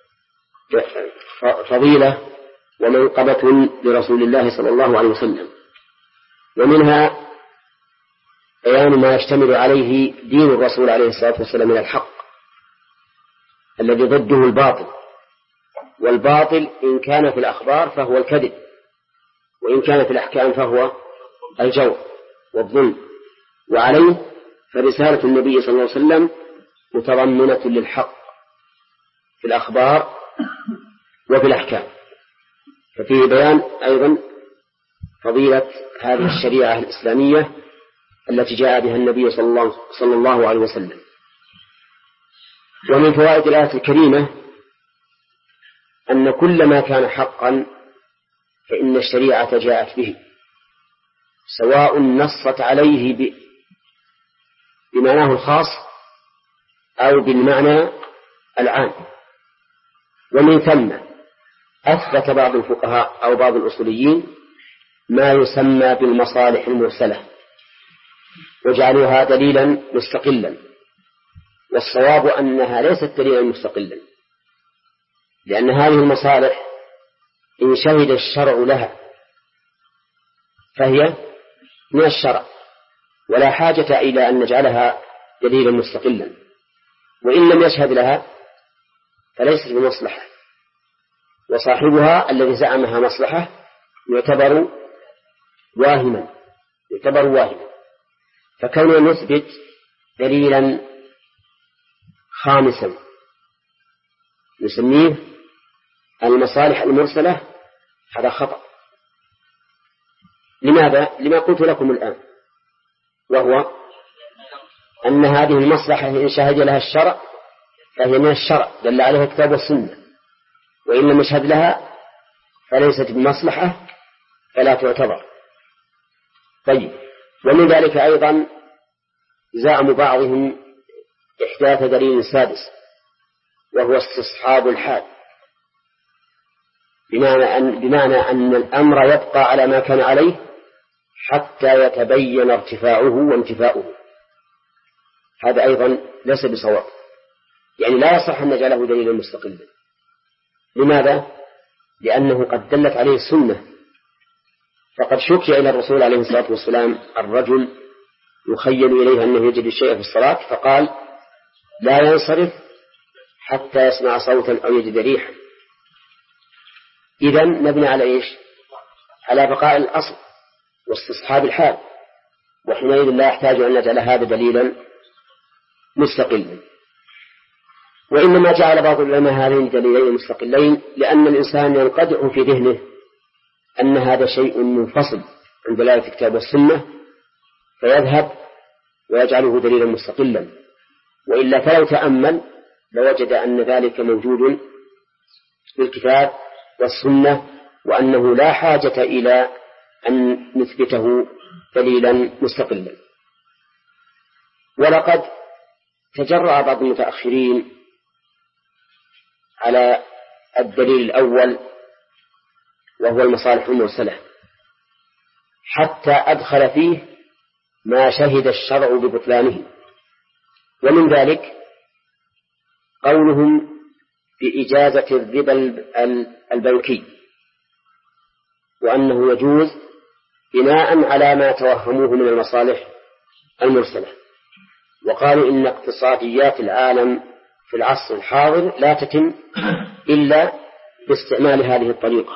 فضيلة ومنقبة لرسول الله صلى الله عليه وسلم. ومنها بيان ما يشتمل عليه دين الرسول عليه الصلاة والسلام من الحق الذي ضده الباطل، والباطل إن كان في الأخبار فهو الكذب، وإن كان في الأحكام فهو الجور والظلم. وعليه فرسالة النبي صلى الله عليه وسلم متضمنة للحق في الأخبار وفي الأحكام. ففيه بيان أيضا فضيلة هذه الشريعة الإسلامية التي جاء بها النبي صلى الله عليه وسلم. ومن فوائد الآية الكريمة أن كل ما كان حقا فإن الشريعة جاءت به، سواء نصت عليه بمعناه الخاص أو بالمعنى العام. ومن ثم أثبت بعض الفقهاء أو بعض الأصوليين ما يسمى بالمصالح المرسلة وجعلوها دليلا مستقلا، والصواب أنها ليست دليلا مستقلا، لأن هذه المصالح إن شهد الشرع لها فهي من الشرع، ولا حاجة إلى أن نجعلها دليلا مستقلا. وإن لم يشهد لها فليست بمصلحة، وصاحبها الذي زعمها مصلحة يعتبر واهما. فكوننا نثبت دليلا خامسا نسميه المصالح المرسلة، هذا خطأ. لماذا؟ لما قلت لكم الآن، وهو أن هذه المصلحة إن شهد لها الشرع فهي من الشرع دل عليها الكتاب والسنة، وإن لم يشهد لها فليست بمصلحة فلا تعتبر. طيب، ومن ذلك أيضا زعم بعضهم إحداث دليل سادس، وهو استصحاب الحال، بمعنى أن الأمر يبقى على ما كان عليه حتى يتبين ارتفاعه وانتفاؤه. هذا أيضا ليس بصواب، يعني لا يصح أن نجعله دليلا مستقلا. لماذا؟ لأنه قد دلت عليه السنة. فقد شكي إلى الرسول عليه الصلاة والسلام الرجل يخيل إليه أنه يجد الشيء في الصلاة، فقال: لا ينصرف حتى يسمع صوتا أو يجد ريحا. إذن نبني على إيش؟ على بقاء الأصل واستصحاب الحال، وحينئذ لا يحتاج أن نجعل هذا دليلا مستقلا. وإنما جعل بعض العلماء هذين دليلين مستقلين لأن الإنسان ينقدح في ذهنه أن هذا شيء منفصل عن دلالة الكتاب والسنة فيذهب ويجعله دليلا مستقلا، وإلا فلو تأمل لوجد أن ذلك موجود في الكتاب والسنة، وأنه لا حاجة إلى أن نثبته دليلا مستقلا. ولقد تجرأ بعض المتأخرين على الدليل الأول وهو المصالح المرسلة حتى أدخل فيه ما شهد الشرع ببطلانه، ومن ذلك قولهم بإجازة الربا البنكي، وأنه يجوز بناء على ما توهموه من المصالح المرسلة. وقالوا إن اقتصاديات العالم في العصر الحاضر لا تتم إلا باستعمال هذه الطريقة.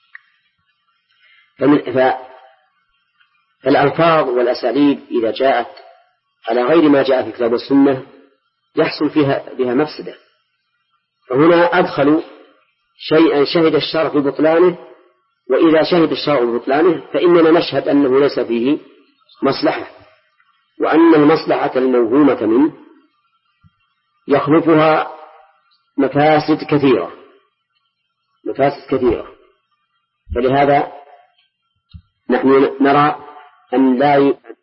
فالألفاظ والأساليب إذا جاءت على غير ما جاء في الكتاب والسنة يحصل بها مفسدة. فهنا أدخلوا شيئا شهد الشرع ببطلانه، وإذا شهد الشرع ببطلانه فإننا نشهد أنه ليس فيه مصلحة، وأن المصلحة الموهومة منه يخلفها مفاسد كثيرة. فلهذا نحن نرى أن